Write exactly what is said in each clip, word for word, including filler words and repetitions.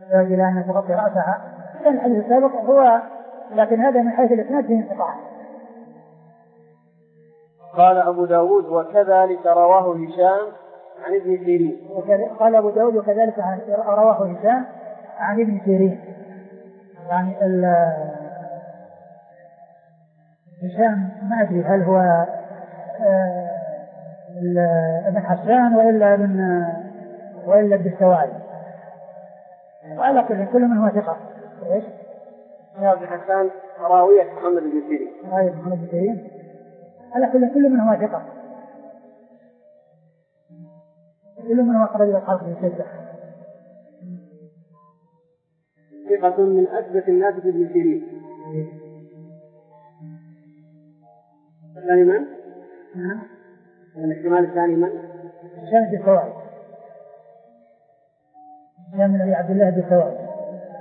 إلى أن تغطي رأسها. كان الحديث السابق هو، لكن هذا من حيث الإسناد فيه انقطاع. قال أبو داود وكذلك رواه هشام عن ابن سيرين. قال أبو داود وكذلك رواه هشام عن ابن سيرين. يعني هشام ما أدري هل هو ابن حسان وإلا ابن وإلا ابن السوائل. وعلى كل كل من هو ثقة. إيش؟ يا ابن حسان راوية محمد بن سيرين. راوية محمد بن سيرين. على كل كل من هو ثقة. كل من هو خرج الخلق من ستة. ثقة من أثبت الناس بن سيرين. الثاني من؟ نعم. الاحتمال الثاني من؟ هشام بن السوائل. هشام بن أبي عبد الله بن السوائل.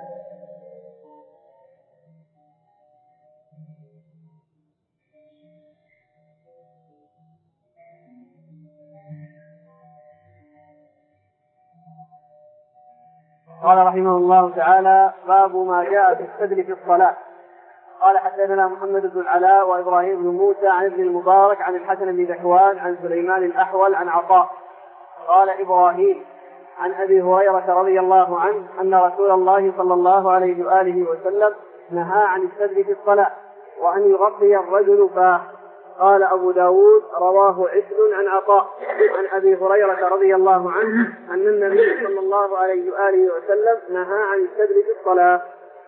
قال رحمه الله تعالى: باب ما جاء في السدل في الصلاة. قال: حدثنا محمد بن العلاء وإبراهيم بن موسى عن ابن المبارك عن الحسن بن ذكوان عن سليمان الأحول عن عطاء. قال إبراهيم: عن أبي هريرة رضي الله عنه أن رسول الله صلى الله عليه وآله وسلم نهى عن السدل في الصلاة وأن يغطي الرجل فاه. قال أبو داود: رواه عسل عن عطاء عن أبي هريرة رضي الله عنه أن النبي صلى الله عليه وآله وسلم نهى عن السدل في الصلاة.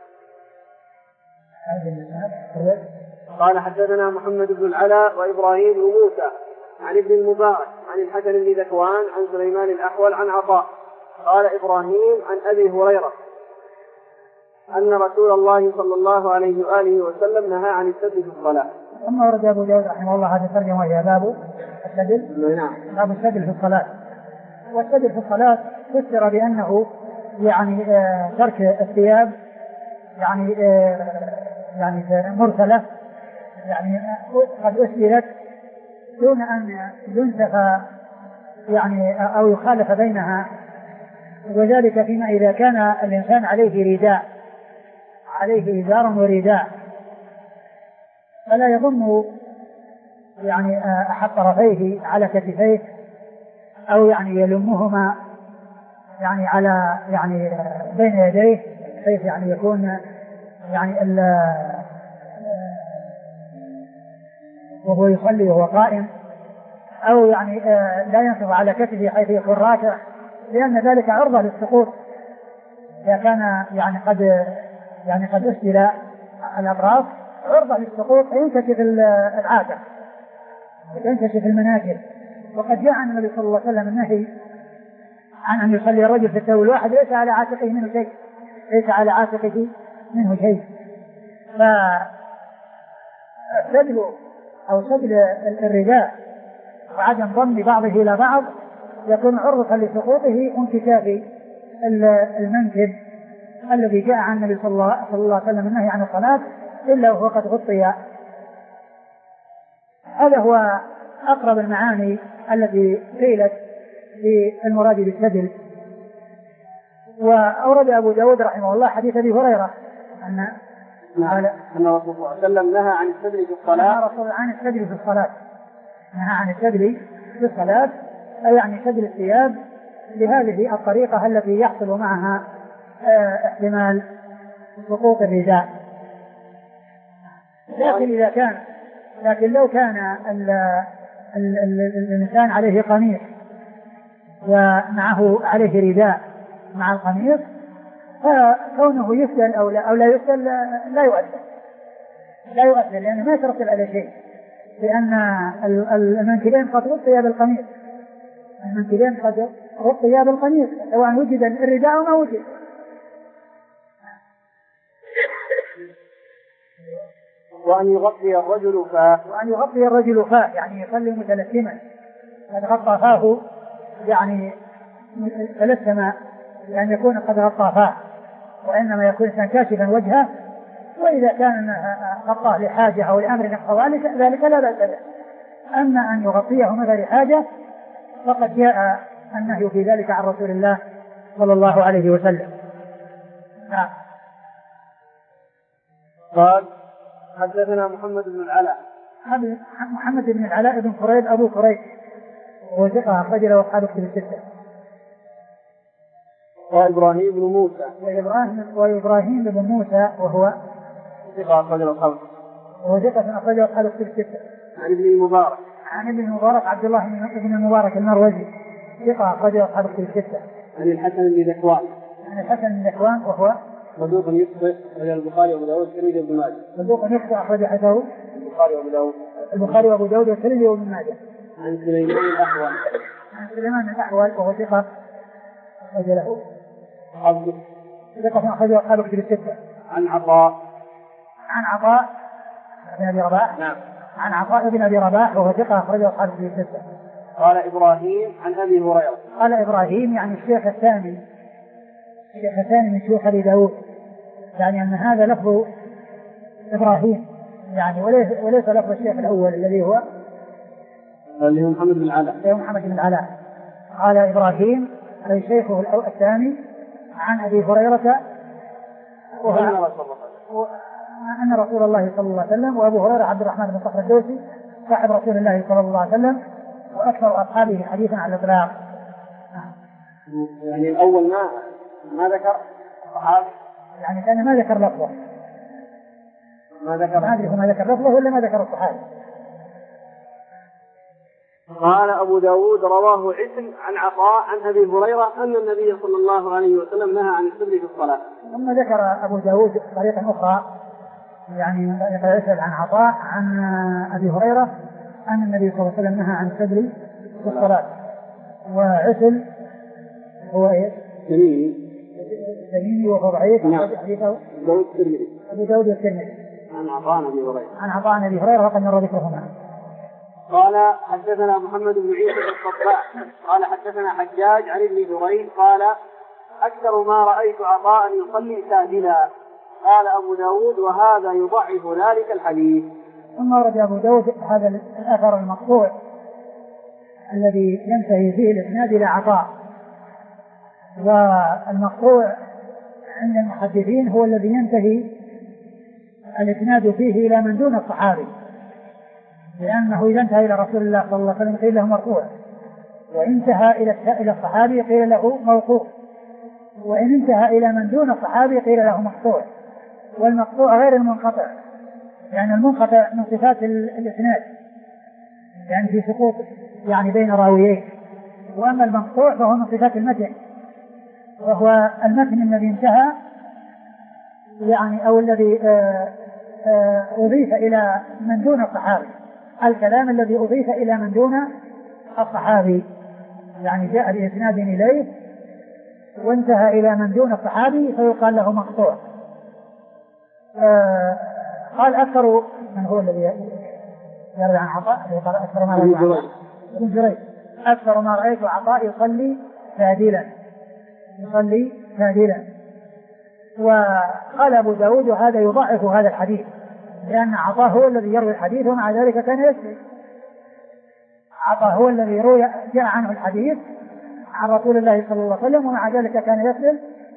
قال: حدثنا محمد بن العلاء وإبراهيم بن موسى عن ابن المبارك عن الحسن بن ذكوان عن سليمان الأحول عن عطاء. قال إبراهيم: عن أبي هريرة أن رسول الله صلى الله عليه وآله وسلم نهى عن السدل في الصلاة. ثم ورد أبو داود رحمه الله هذا الترجمة وهي باب السدل. نعم. باب السدل في الصلاة. والسدل في الصلاة فسر بأنه يعني ترك الثياب يعني يعني مرسلة، يعني قد أسدلت دون أن ينسف يعني أو يخالف بينها، وذلك فيما إذا كان الإنسان عليه رداء، عليه إزار ورداء، فلا يضم يعني أحد طرفيه على كتفيه أو يعني يلمهما يعني على يعني بين يديه بحيث يعني يكون يعني وهو يصلي وهو قائم، أو يعني لا ينصب على كتفه حيث يكون راكع، لأن ذلك عرضة للسقوط إذا كان يعني قد يعني قد أسدل الأطراف، عرضة للسقوط فينكشف العاتق ينكشف المناكب. وقد جاء عن النبي صلى الله عليه وسلم النهي عن أن يصلي الرجل في الثوب الواحد ليس على عاتقه منه شيء ليس على عاتقه منه شيء فسدل أو سدل الرداء وعدم ضم بعضه إلى بعض يكون عرضة لسقوطه وانكشاف المنكب الذي جاء عن النبي صلى الله عليه وسلم النهي عن الصلاة إلا وهو قد غطي. هذا هو أقرب المعاني التي قيلت في المراد بالسدل. وأورد أبو داود رحمه الله حديث أبي هريرة أن أن رسول الله صلى الله عليه وسلم نهى عن السدل في الصلاة. نهى رسول عن السدل في الصلاة نهى عن السدل في الصلاة أي يعني سدل الثياب بهذه الطريقة التي يحصل معها احتمال سقوط الرداء. لكن إذا كان لكن لو كان ال ال ال الإنسان عليه قميص ومعه عليه رداء مع القميص فكونه يسدل أو لا, أو لا يسدل لا يؤثر لا يؤثر لأنه ما يترتب على شيء، لأن المنكبين قد غطيا بالقميص المنكبين قد غطيا بالقميص سواء وجد الرداء أو ما وجد. وأن يغطي الرجل فاه وأن يغطي الرجل فاه يعني يصلي متلثما، قد غطى فاه يعني تلثم لأن يكون قد غطى فاه، وإنما يكون كاشفا وجهه، وإذا كان غطاه لحاجة أو لأمر نحو ذلك لا بأس به. أما أن يغطيه مثل لحاجة فقد جاء النهي في ذلك عن رسول الله صلى الله عليه وسلم. نعم. قال حدثنا محمد بن العلاء. محمد بن العلاء بن قريب أبو قريب وهو ثقة أخرج له أصحاب كتب الستة. وإبراهيم بن موسى. وإبراهيم وإبراهيم بن موسى وهو ثقة أخرج له أصحاب وهو ثقة أخرج له أصحاب كتب الستة. عن ابن المبارك. عن ابن المبارك عبد الله بن المبارك المروزي ثقة أخرج له أصحاب كتب الستة. عن الحسن بن ذكوان. عن الحسن بن ذكوان وهو صدوق يخطئ أخرج البخاري وأبو داود والترمذي وابن ماجه. صدوق يخطئ أخرج حديثه البخاري وأبو داود. البخاري وأبو داود والترمذي وابن ماجه. عن سليمان الأحول. عن سليمان الأحول وهو ثقة أخرج له عبد ثقة أخرج له أصحاب كتب الستة. عن عطاء. عن عطاء بن أبي رباح. نعم. عن عطاء بن أبي رباح وهو ثقة أخرج له أصحاب كتب الستة. قال إبراهيم عن أبي هريرة. قال إبراهيم يعني الشيخ الثاني الشيخ الثاني من شيوخ أبي داود، يعني أن هذا لفظ إبراهيم يعني وليس وليس لفظ الشيخ الأول الذي هو اللي هو محمد بن العلاء. محمد بن العلاء. قال إبراهيم أي شيخه الثاني عن أبي هريرة أن رسول الله صلى الله عليه وسلم، وأبو هريرة عبد الرحمن بن صخر الدوسي صاحب رسول الله صلى الله عليه وسلم وأكثر أصحابه حديثا على الإطلاق. يعني الأول ما ما ذكر صحابي، يعني كان ما ذكر لفظه، ما ذكر ما أدري ما ذكر لفظه ولا ما ذكر الصحابي. قال أبو داود رواه عسل عن عطاء عن أبي هريرة أن النبي صلى الله عليه وسلم نهى عن السبل في الصلاة. ثم ذكر أبو داود طريقة أخرى يعني عسل عن عطاء عن أبي هريرة أن النبي صلى الله عليه وسلم نهى عن السبل في الصلاة. وعسل هو إيه؟ تميمي. تميمي وهو ضعيف. نعم. حديثه داود الترمذي. أبو داود الترمذي. عن عطاء أبي هريرة. عن عطاء أبي هريرة وقد مر ذكرهما. قال حدثنا محمد بن عيسى الصباح قال حدثنا حجاج عن ابن جريج قال أكثر ما رأيت عطاء يصلي ساجدا. قال أبو داود وهذا يضعف ذلك الحديث. ثم ورد أبو داود هذا الأثر المقطوع الذي ينتهي فيه الإسناد إلى عطاء، والمقطوع عند المحدثين هو الذي ينتهي الإسناد فيه إلى من دون الصحابي، لأنه إذا انتهى إلى رسول الله صلى الله عليه وسلم قيل له مرفوع، وإن انتهى إلى الصحابي قيل له موقوف، وإن انتهى إلى من دون الصحابي قيل له مقطوع. والمقطوع غير المنقطع، يعني المنقطع من صفات الإسناد يعني في سقوط يعني بين راويين، وأما المقطوع فهو من صفات المتن، وهو المتن الذي انتهى يعني أو الذي أضيف إلى من دون الصحابي، الكلام الذي أضيف إلى من دون الصحابي يعني جاء بإسناد إليه وانتهى إلى من دون الصحابي فيقال له مقطوع. آه قال أكثر من هو الذي يروي عن عطاء قال أكثر ما رأيت ابن جريج أكثر ما رأيت عطاء يصلي ساجدا يصلي ساجدا. وقال أبو داود هذا يضعف هذا الحديث، لأن عطاء هو الذي يروي الحديث ومع ذلك كان يسجد. عطاء هو الذي روي جاء عنه الحديث عن رسول الله صلى الله عليه وسلم ومع ذلك كان يسجد،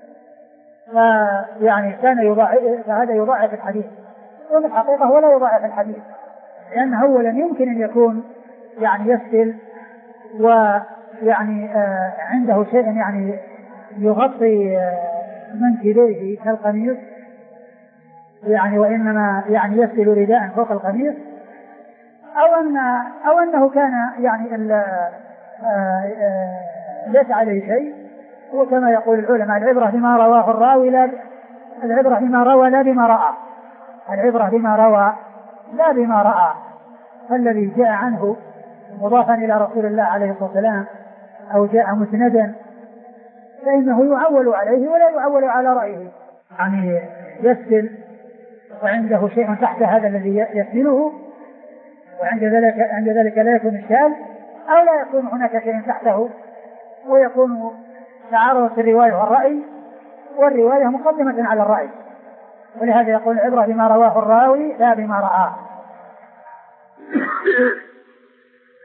فيعني كان يضعف، فهذا يضعف الحديث. وفي الحقيقة هو لا يضعف الحديث، لأنه أولا يمكن أن يكون يعني يسجد ويعني آه عنده شيء يعني يغطي آه منكبيه كالقميص يعني، وإنما يعني يسجد رداء فوق القميص، أو أن أو أنه كان يعني آه آه ليس عليه شيء. وكما يقول العلماء العبرة بما رواه الراوي لا العبرة بما روى لا بما رأى العبرة بما روى لا بما رأى. فالذي جاء عنه مضافا إلى رسول الله عليه الصلاة والسلام أو جاء مسندا فإنه يعول عليه ولا يعول على رأيه، يعني يسل وعنده شيء تحت هذا الذي يسله، وعند ذلك عند ذلك لا يكون إشكال، أو لا يكون هناك شيء تحته ويكون تعارض الرواية والرأي، والرواية مقدمة على الرأي. ولهذا يقول العبرة بما رواه الراوي لا بما رآه.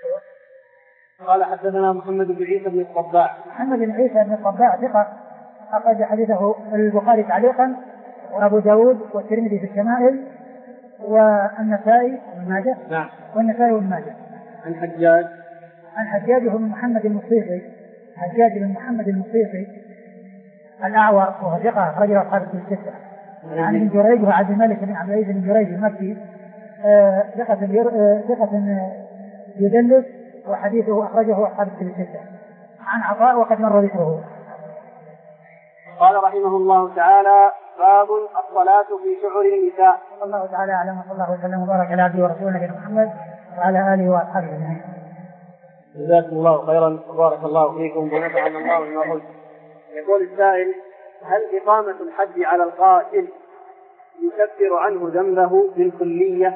قال حدثنا محمد بن عيسى بن الصباح. محمد بن عيسى بن الصباح ثقة أخرج حديثه البخاري تعليقا وأبو داود والترمذي في الشمائل والنسائي وابن ماجه. نعم. والنسائي وابن ماجه. عن حجاج عن حجاج بن محمد المصيصي حجاج بن محمد المصيصي الأعور وهو ثقة أخرج له أصحاب الكتب الستة. عن ابن جريج وعبد الملك بن عبد العزيز بن جريج المكي ثقة ثقة يدلس وحديثه أخرجه أصحاب الكتب الستة. عن عطاء وقد مر ذكره. قال رحمه الله تعالى: باب الصلاة في شعر النساء. الله تعالى أعلم وصلى الله وسلم وبارك على عبده ورسوله نبينا محمد وعلى آله وأصحابه أجمعين. جزاكم الله خيرا وبارك الله فيكم ونفعنا الله بما قلت. يقول السائل: هل إقامة الحد على القاتل يكفر عنه ذنبه بالكلية؟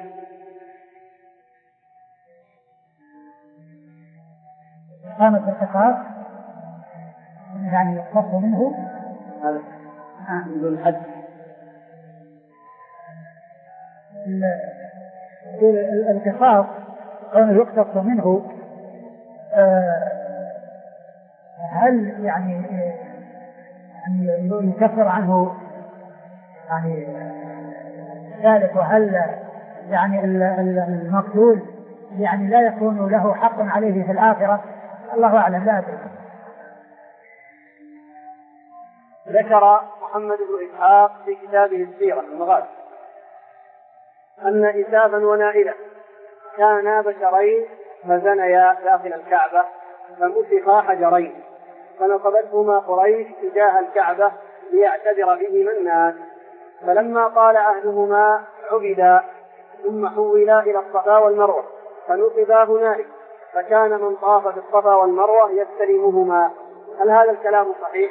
إقامة القصاص يعني يقتص منه هذا من الحد. القصاص كونه يقتص منه هل يعني يعني يكفر عنه يعني ذلك، وهل يعني المقتول يعني لا يكون له حق عليه في الآخرة؟ الله أعلم، لا أدري. ذكر محمد بن إسحاق في كتابه السيرة المغازي أن إسافا ونائلة كانا بشرين فزنيا داخل الكعبة فمسخا حجرين فنصبتهما قريش تجاه الكعبة ليعتذر بهما الناس، فلما طال عهدهما عبدا ثم حولا إلى الصفا والمروة فنصبا هنالك، فكان من طاف بالصفا والمروة يستلمهما. هل هذا الكلام صحيح؟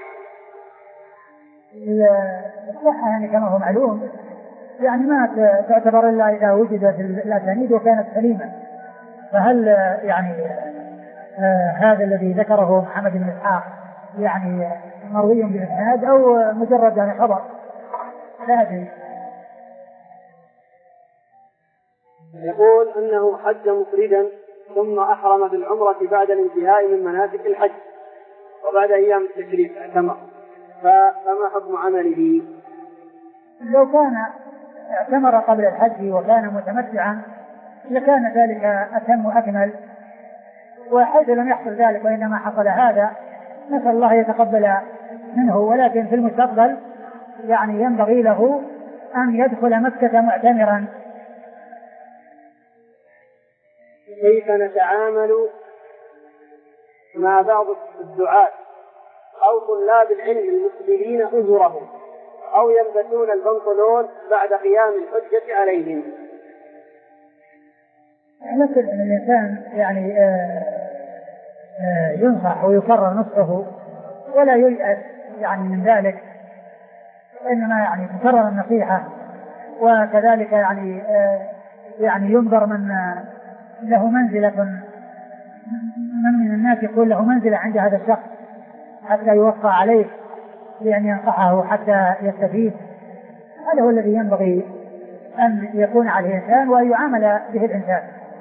الصحة يعني كما هو معلوم يعني ما تعتبر إلا إذا وجدت الأسانيد وكانت سليمة. فهل يعني آه هذا الذي ذكره محمد بن إسحاق يعني مروي بالإسناد أو مجرد يعني خبر؟ لا أدري. يقول أنه حج مفردا ثم أحرم بالعمرة بعد الانتهاء من مناسك الحج وبعد أيام التشريف اعتمر، فما حكم عمله؟ لو كان اعتمر قبل الحج وكان متمتعا لكان ذلك أتم وأكمل، وحيث لم يحصل ذلك وإنما حصل هذا نسأل الله يتقبل منه، ولكن في المستقبل يعني ينبغي له أن يدخل مكة معتمرا. كيف نتعامل مع بعض الدعاة أو طلاب العلم المسبلين أجرهم أو يلبسون البنطلون بعد قيام الحجة عليهم؟ مثل أن الإنسان يعني آآ آآ ينصح ويكرر نصحه ولا ييأس يعني من ذلك، إنما يعني تكرر النصيحة، وكذلك يعني يعني ينظر من له منزلة من من الناس يكون له منزلة عند هذا الشخص حتى يوقع عليه لأن ينصحه حتى يستفيد. هذا هو الذي ينبغي أن يكون عليه الإنسان وأن يعامل به الإنسان.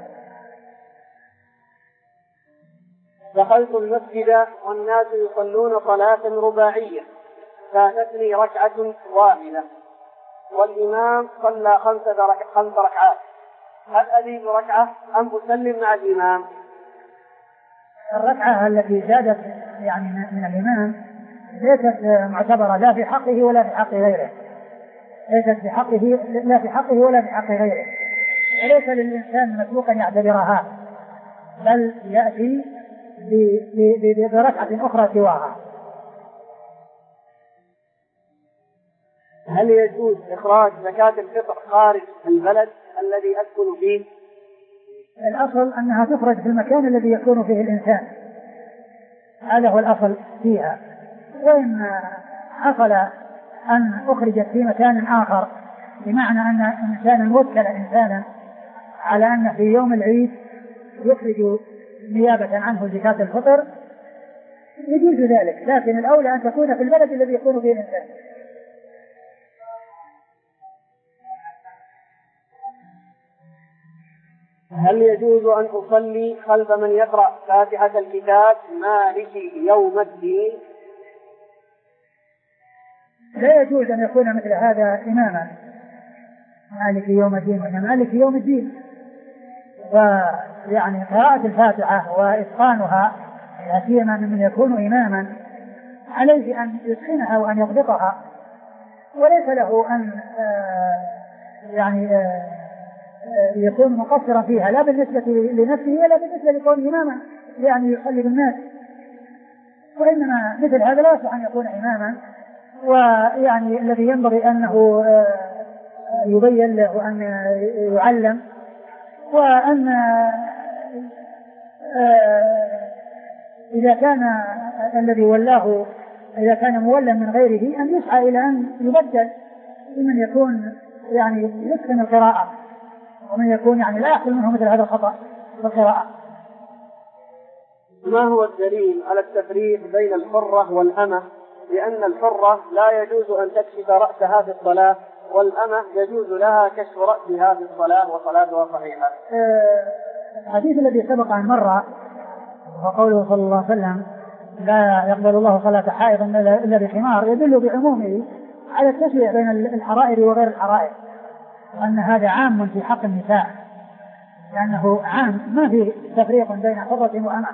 دخلت المسجد والناس يصلون صلاة رباعية فاتتني ركعة واحدة والإمام صلى خمس ركعات، هل أزيد ركعة أم أسلم مع الإمام؟ الركعة التي زادت يعني من الإمام ليست معتبرة لا في حقه ولا في حق غيره، ليست في حقه لا في حقه ولا في حق غيره، وليس للإنسان مسبوقا يعتبرها، بل يأتي بركعة أخرى سواها. هل يجوز إخراج زكاة الفطر خارج البلد الذي أسكن فيه؟ الأصل أنها تخرج في المكان الذي يكون فيه الإنسان، هذا هو الأصل فيها. وإن حصل أن أخرجت في مكان آخر بمعنى أن إنسانا وكل إنسانا على أن في يوم العيد يخرج نيابة عنه زكاة الفطر يجوز ذلك، لكن الأولى أن تكون في البلد الذي يكون فيه الإنسان. هل يجوز أن أصلي خلف من يقرأ فاتحة الكتاب مالك يوم الدين؟ لا يجوز أن يكون مثل هذا إماما مالك يوم الدين، وإنما مالك يوم الدين. ويعني قراءة الفاتحة وإتقانها لا سيما من يكون إماما عليه أن يتقنها وأن يضبطها، وليس له أن يعني يكون مقصرا فيها لا بالنسبة لنفسه ولا بالنسبة لكون إماما يعني يصلي بالناس، وإنما مثل هذا لا يصح أن يكون إماما. ويعني الذي ينبغي أنه يبين له وأن يعلم، وأن إذا كان الذي ولاه إذا كان مولا من غيره أن يسعى إلى أن يبدل لمن يكون يعني يتقن القراءة، ومن يكون يعني لا يحصل منه مثل هذا الخطأ في القراءة. ما هو الدليل على التفريق بين الحرة والأمة، لأن الحرة لا يجوز أن تكشف رأسها في الصلاة، والأمة يجوز لها كشف رأسها في الصلاة وصلاتها صحيحة؟ الحديث الذي سبق عن مرة وقوله صلى الله عليه وسلم لا يقبل الله صلاة حائض إلا بخمار يدل بعمومه على التشريع بين الحرائر وغير الحرائر، وأن هذا عام في حق النساء لأنه عام ما في تفريق بين حرة وأمة،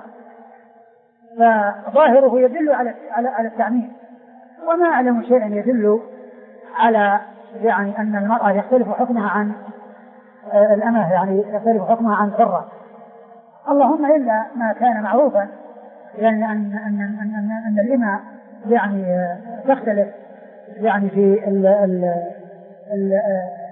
فظاهره يدل على على التعميم. وما أعلم شيئا يدل على يعني أن المرأة يختلف حكمها عن الأمة، يعني يختلف حكمها عن الحرة، اللهم إلا ما كان معروفا، لأن أن أن أن أن الإمة يعني تختلف يعني في ال ال ال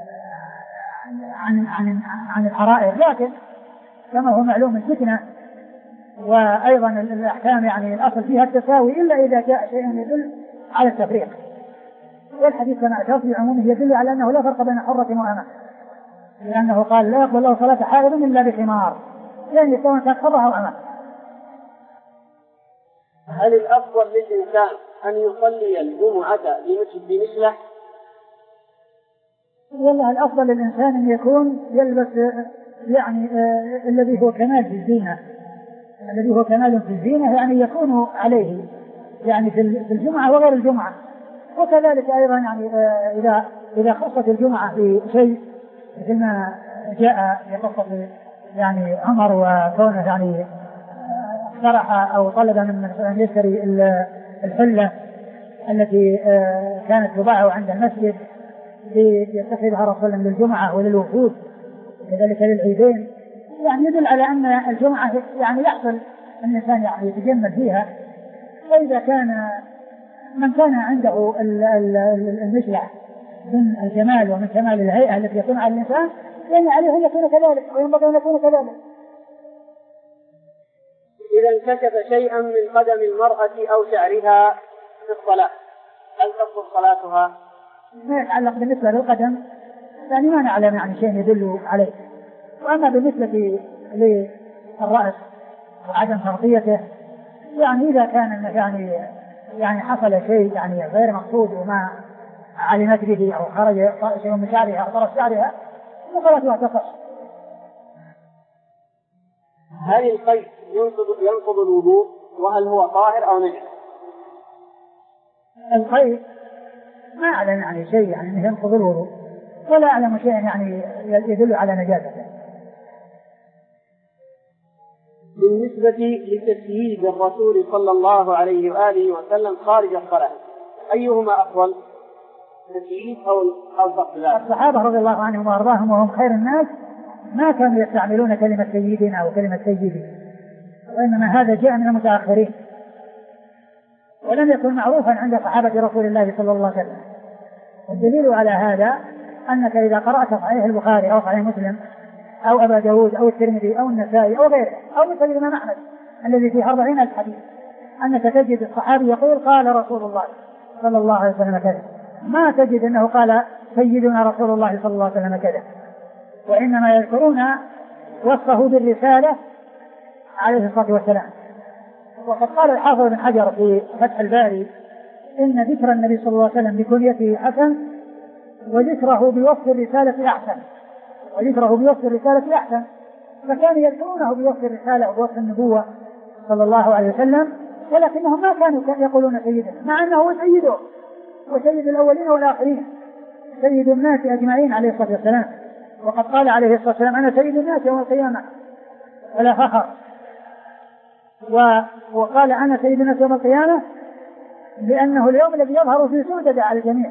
عن عن عن الحرائر، لكن كما هو معلوم الفتنة وأيضا الأحكام يعني الأصل فيها التساوي إلا إذا جاء شيء يدل على التفريق. والحديث كما أشرت بعمومه يدل على أنه لا فرق بين حرة وأمة، لأنه قال لا يقبل الله صلاة حائض إلا بخمار، يعني سواء كانت حرة أو أمة. هل الأفضل للإنسان أن يصلي الجمعة بمثله؟ والله الأفضل للإنسان أن يكون يلبس يعني آه الذي هو كمال في الزينة، الذي هو كمال في الزينة يعني يكون عليه يعني في الجمعة وغير الجمعة. وكذلك أيضا يعني آه إذا إذا خصت الجمعة في شيء مثل ما جاء في قصة يعني عمر وكونه يعني اقترح أو طلب من أن يشتري الحلة التي كانت تباع عند المسجد ليتخذها رسولا للجمعة وللوفود كذلك للعيدين، يعني يدل على أن الجمعة يعني يحصل الإنسان يعني يتجمل فيها. فإذا كان من كان عنده المشلح من الجمال ومن كمال الهيئة التي يكون على الإنسان يعني عليه أن يكون كذلك وينبغي أن يكون كذلك. إذا انكشف شيئا من قدم المرأة أو شعرها في الصلاة هل تبطل صلاتها؟ ما يتعلق بالنسبة للقدم يعني ما نعلم يعني شيء يدل عليه. وأما بالنسبة للرأس وعدم تغطيته يعني إذا كان يعني يعني حصل شيء يعني غير مقصود وما علمت به أو خرج شيء من شعرها أو طرف شعرها فصلاتها تصح. هل القيء ينقض ينقض الوضوء وهل هو طاهر أو نجس؟ القيء ما أعلم يعني شيء يعني أنه ينقض الوضوء ولا أعلم شيء يعني يدل على نجاسته. بالنسبة لتسييد الرسول صلى الله عليه وآله وسلم خارج الصلاة أيهما أفضل؟ تسييد أو أو تقليد؟ الصحابة رضي الله عنهم وأرضاهم وهم خير الناس ما كانوا يستعملون كلمة سيدنا أو كلمة سيدي، وإنما هذا جاء من المتأخرين ولم يكن معروفا عند صحابة رسول الله صلى الله عليه وسلم. والدليل على هذا أنك إذا قرأت صحيح البخاري أو صحيح مسلم أو أبا داود أو الترمذي أو النسائي أو غيره أو مثل الإمام أحمد الذي فيه أربعين ألف حديث أنك تجد الصحابي يقول قال رسول الله صلى الله عليه وسلم كذا، ما تجد أنه قال سيدنا رسول الله صلى الله عليه وسلم كذا، وإنما يذكرون وصفه بالرسالة عليه الصلاة والسلام. وقد قال الحافظ بن حجر في فتح الباري إن ذكر النبي صلى الله عليه وسلم بكنيته حسن وذكره بوصف الرسالة أحسن وذكره بوصف الرسالة أحسن فكانوا يذكرونه بوصف الرسالة وبوصف النبوة صلى الله عليه وسلم، ولكنهم ما كانوا يقولون سيدنا مع أنه سيده وسيد الأولين والآخرين، سيد الناس أجمعين عليه الصلاة والسلام. وقد قال عليه الصلاة والسلام: أنا سيد الناس يوم القيامة ولا فخر. وقال: أنا سيد الناس يوم القيامة لأنه اليوم الذي يظهر فيه سودة على الجميع،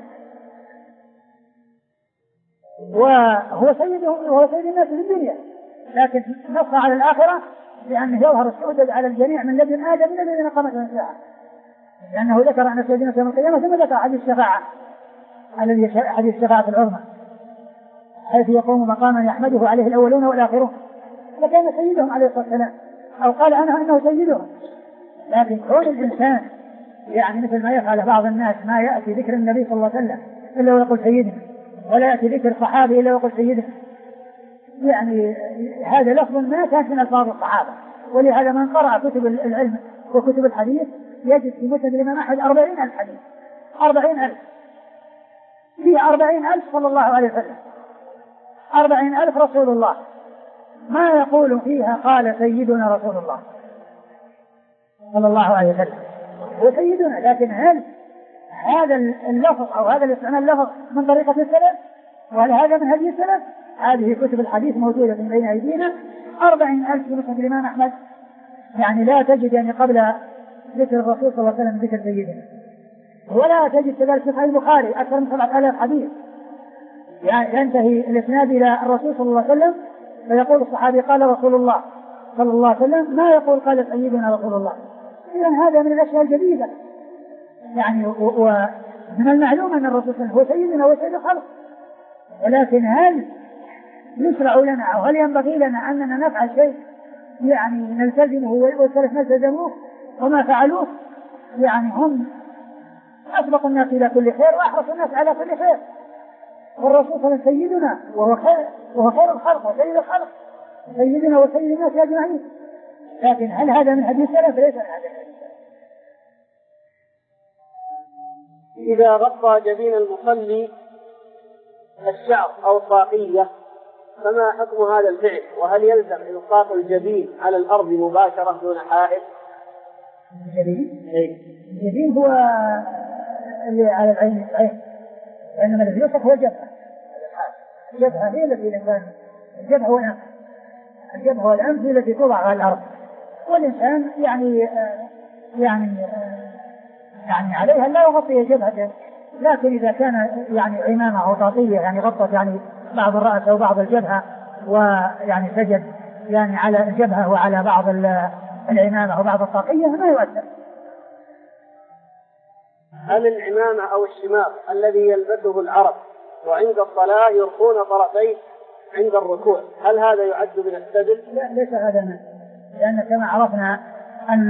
وهو سيدهم وهو سيد الناس في الدنيا، لكن نص على الآخرة لأنه يظهر السودة على الجميع من لدن آدم من الذين قامت من الساعة، لأنه ذكر أن سيد الناس يوم القيامة ثم ذكر حديث الشفاعة الذي حديث الشفاعة العظمى حيث يقوم مقاما يحمده عليه الأولون والآخرون، فكان سيدهم عليه الصلاة والسلام، أو قال عنه أنه سيدهم. لكن كون الإنسان يعني مثل ما يفعل بعض الناس ما يأتي ذكر النبي صلى الله عليه وسلم إلا ويقول سيدنا، ولا يأتي ذكر صحابي إلا ويقول سيدنا، يعني هذا لفظ ما كان من ألفاظ الصحابة. ولهذا من قرأ كتب العلم وكتب الحديث يجد في مسند الإمام أحمد أربعين ألف حديث، أربعين ألف في أربعين ألف صلى الله عليه وسلم، أربعين ألف رسول الله، ما يقول فيها قال سيدنا رسول الله صلى الله عليه وسلم هو سيدنا. لكن هل هذا اللفظ أو هذا الاستعمال اللفظ من طريقة السلف وهل هذا من هدي السلف؟ هذه كتب الحديث موجودة من بين أيدينا، أربعين ألف في مسند الإمام أحمد، يعني لا تجد يعني قبل ذكر الرسول صلى الله عليه وسلم ذكر سيدنا، ولا تجد كذلك في صحيح البخاري أكثر من سبعة آلاف حديث يعني ينتهي الإسناد إلى الرسول صلى الله عليه وسلم فيقول الصحابي قال رسول الله صلى الله عليه وسلم، ما يقول قال سيدنا رسول الله. إذن هذا من الأشياء الجديدة يعني، ومن المعلوم أن الرسول صلى الله عليه وسلم هو سيدنا وسيد الخلق، ولكن هل يشرع لنا أو هل ينبغي لنا أننا نفعل شيء يعني نلتزمه والسلف ما التزموه وما فعلوه؟ يعني هم أسبق الناس إلى كل خير وأحرص الناس على كل خير، والرسول صلى الله عليه وسلم سيدنا وهو خير, وهو خير الخلق وسيد الخلق، سيدنا وسيد الناس أجمعين. لكن هل هذا من حديث السلف؟ ليس من حديث السلف. إذا غطى جبين المصلي الشعر أو الطاقية فما حكم هذا الفعل؟ وهل يلزم إلصاق الجبين على الأرض مباشرة دون حائل؟ الجبين؟ الجبين هو اللي على العين، العين، وإنما الذي يلصق هو الجبهة. الجبهة هي التي الإنسان، الجبهة والأنف، الجبهة والأنف هي التي توضع على الأرض، والإنسان يعني يعني يعني عليها لا يغطي جبهته، لكن إذا كان يعني عمامة أو طاقية يعني غطت يعني بعض الرأس أو بعض الجبهة ويعني سجد يعني على الجبهة وعلى بعض العمامة أو بعض الطاقية ما يؤثر. هل العمامة أو الشماغ الذي يلبسه العرب وعند الصلاة يرخون طرفيه عند الركوع هل هذا يعد من السدل؟ لا ليس هذا منه، لأن كما عرفنا أن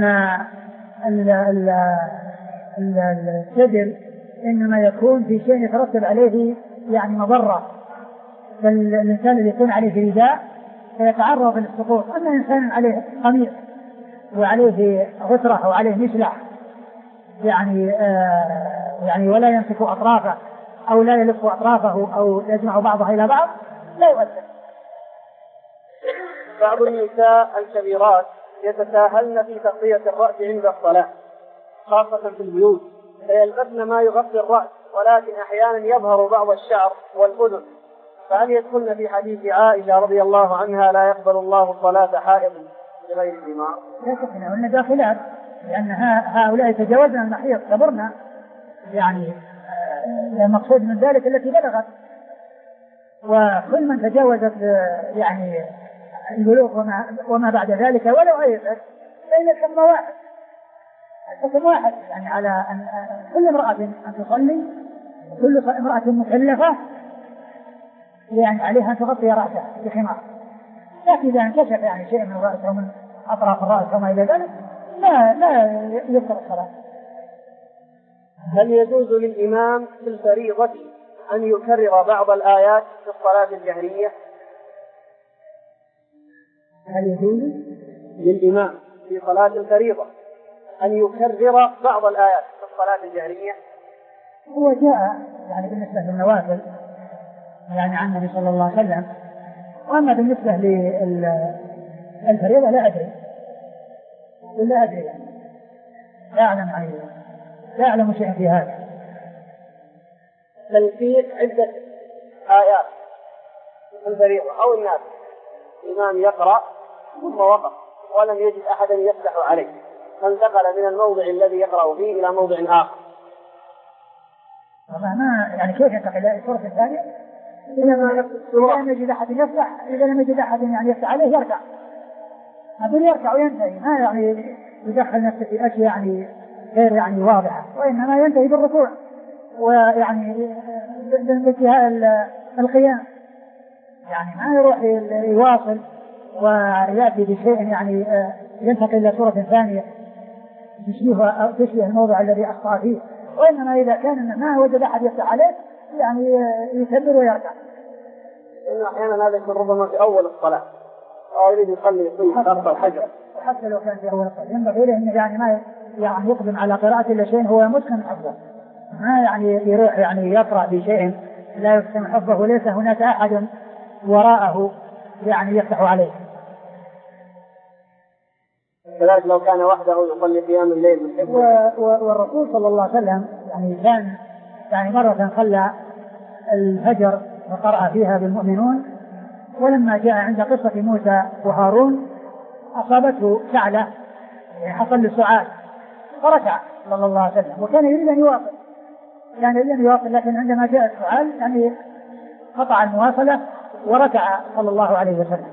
السدل إنما يكون في شيء يترتب عليه يعني مضرة، فالإنسان اللي يكون عليه رداء فيتعرض للسقوط، أما إنسان عليه قميص وعليه غترة أو عليه مشلح يعني آه يعني ولا يمسك أطرافه أو لا يلف أطرافه أو يجمع بعضها إلى بعض لا يؤثر. بعض النساء الكبيرات يتساهلن في تغطية الرأس عند الصلاة خاصة في البيوت، فيلبسن ما يغطي الرأس ولكن أحيانا يظهر بعض الشعر والأذن، فهل يدخلن في حديث عائشة رضي الله عنها لا يقبل الله صلاة حائض بغير دماء؟ لا شك أنهن داخلات، لأن هؤلاء يتجاوزن المحيط كبرنا، يعني المقصود من ذلك التي بلغت، وكل من تجاوزت يعني البلوغ وما, وما بعد ذلك ولو أيضت فإن الحكم واحد، الحكم واحد يعني على أن كل امرأة أن تصلي، كل امرأة مكلفة يعني عليها أن تغطي رأسها بخمار، لكن إذا انكشف يعني شيء من الرأس أو من أطراف الرأس وما إلى ذلك لا لا يذكر الصلاة. هل يجوز للإمام في الفريضة أن يكرر بعض الآيات في الصلاة الجهرية؟ هل يجوز للإمام في صلاة الفريضة أن يكرر بعض الآيات في الصلاة الجهرية؟ هو جاء يعني بالنسبة للنوافل يعني عن النبي صلى الله عليه وسلم، وأما بالنسبة للفريضة لا أدري لا أدري لا أعلم لا أعلم شيئا في هذا. تلفيق عدة آيات في الفريضة أو الناس، الإمام يقرأ ثم وقف ولم يجد أحدا يفتح عليه، فانتقل من الموضع الذي يقرأ فيه إلى موضع آخر. ما يعني كيف ينتقل إلى السورة الثانية؟ إذا لم يجد أحد يفتح، إذا لم يجد أحد يعني يفتح عليه يركع، هذا يركع وينتهي، ما يعني يدخل نفسه في أشياء يعني غير يعني واضحة، وإنما ينتهي بالركوع ويعني بانتهاء القيام، يعني ما يروح يواصل ويأتي بشيء يعني ينتقل إلى سورة ثانية تشبه تشبه الموضع الذي أخطأ فيه، وإنما إذا كان ما وجد أحد يفتح عليه يعني يكبر ويركع. إن أحيانا هذا يكون ربما في أول الصلاة أو يريد يصلي يصلي خارج الحجر، وحتى لو كان في أول الصلاة ينبغي له إنه يعني ما يعني يقدم على قراءة إلا شيء هو مسلم حفظه، ما يعني يروح يعني يقرأ بشيء لا يسلم حفظه وليس هناك أحد وراءه يعني يفتح عليه. كذلك لو كان وحده يصلي قيام الليل من حفظه. والرسول صلى الله عليه وسلم يعني كان يعني مرة صلى الفجر وقرأ فيها بالمؤمنون، ولما جاء عند قصة موسى وهارون أصابته سعلة يعني حصل له سعال فركع صلى الله عليه وسلم، وكان يريد أن يواصل كان يريد أن يواصل لكن عندما جاء السعال يعني قطع المواصلة وركع صلى الله عليه وسلم.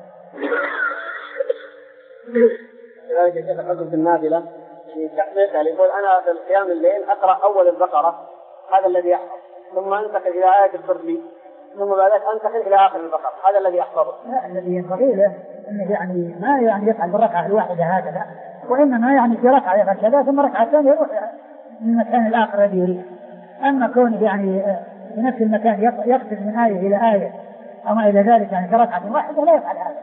كذلك الشيخ الحكم في النافلة يعني يقول أنا في القيام الليل أقرأ أول البقرة هذا الذي يحفظ، ثم أنتقل إلى آية الكرسي، ثم بعد ذلك أنتقل إلى آخر البقرة، هذا الذي يحفظه. لا، الذي ينبغي له إنه يعني ما يعني يفعل بالركعة الواحدة هكذا، وإنما يعني في ركعة يفعل كذا ثم ركعة ثانية يروح من المكان الآخر الذي يريد. أما كونه يعني في نفس المكان يقفز من آية إلى آية أو ما إلى ذلك يعني في ركعة واحدة لا يفعل هذا.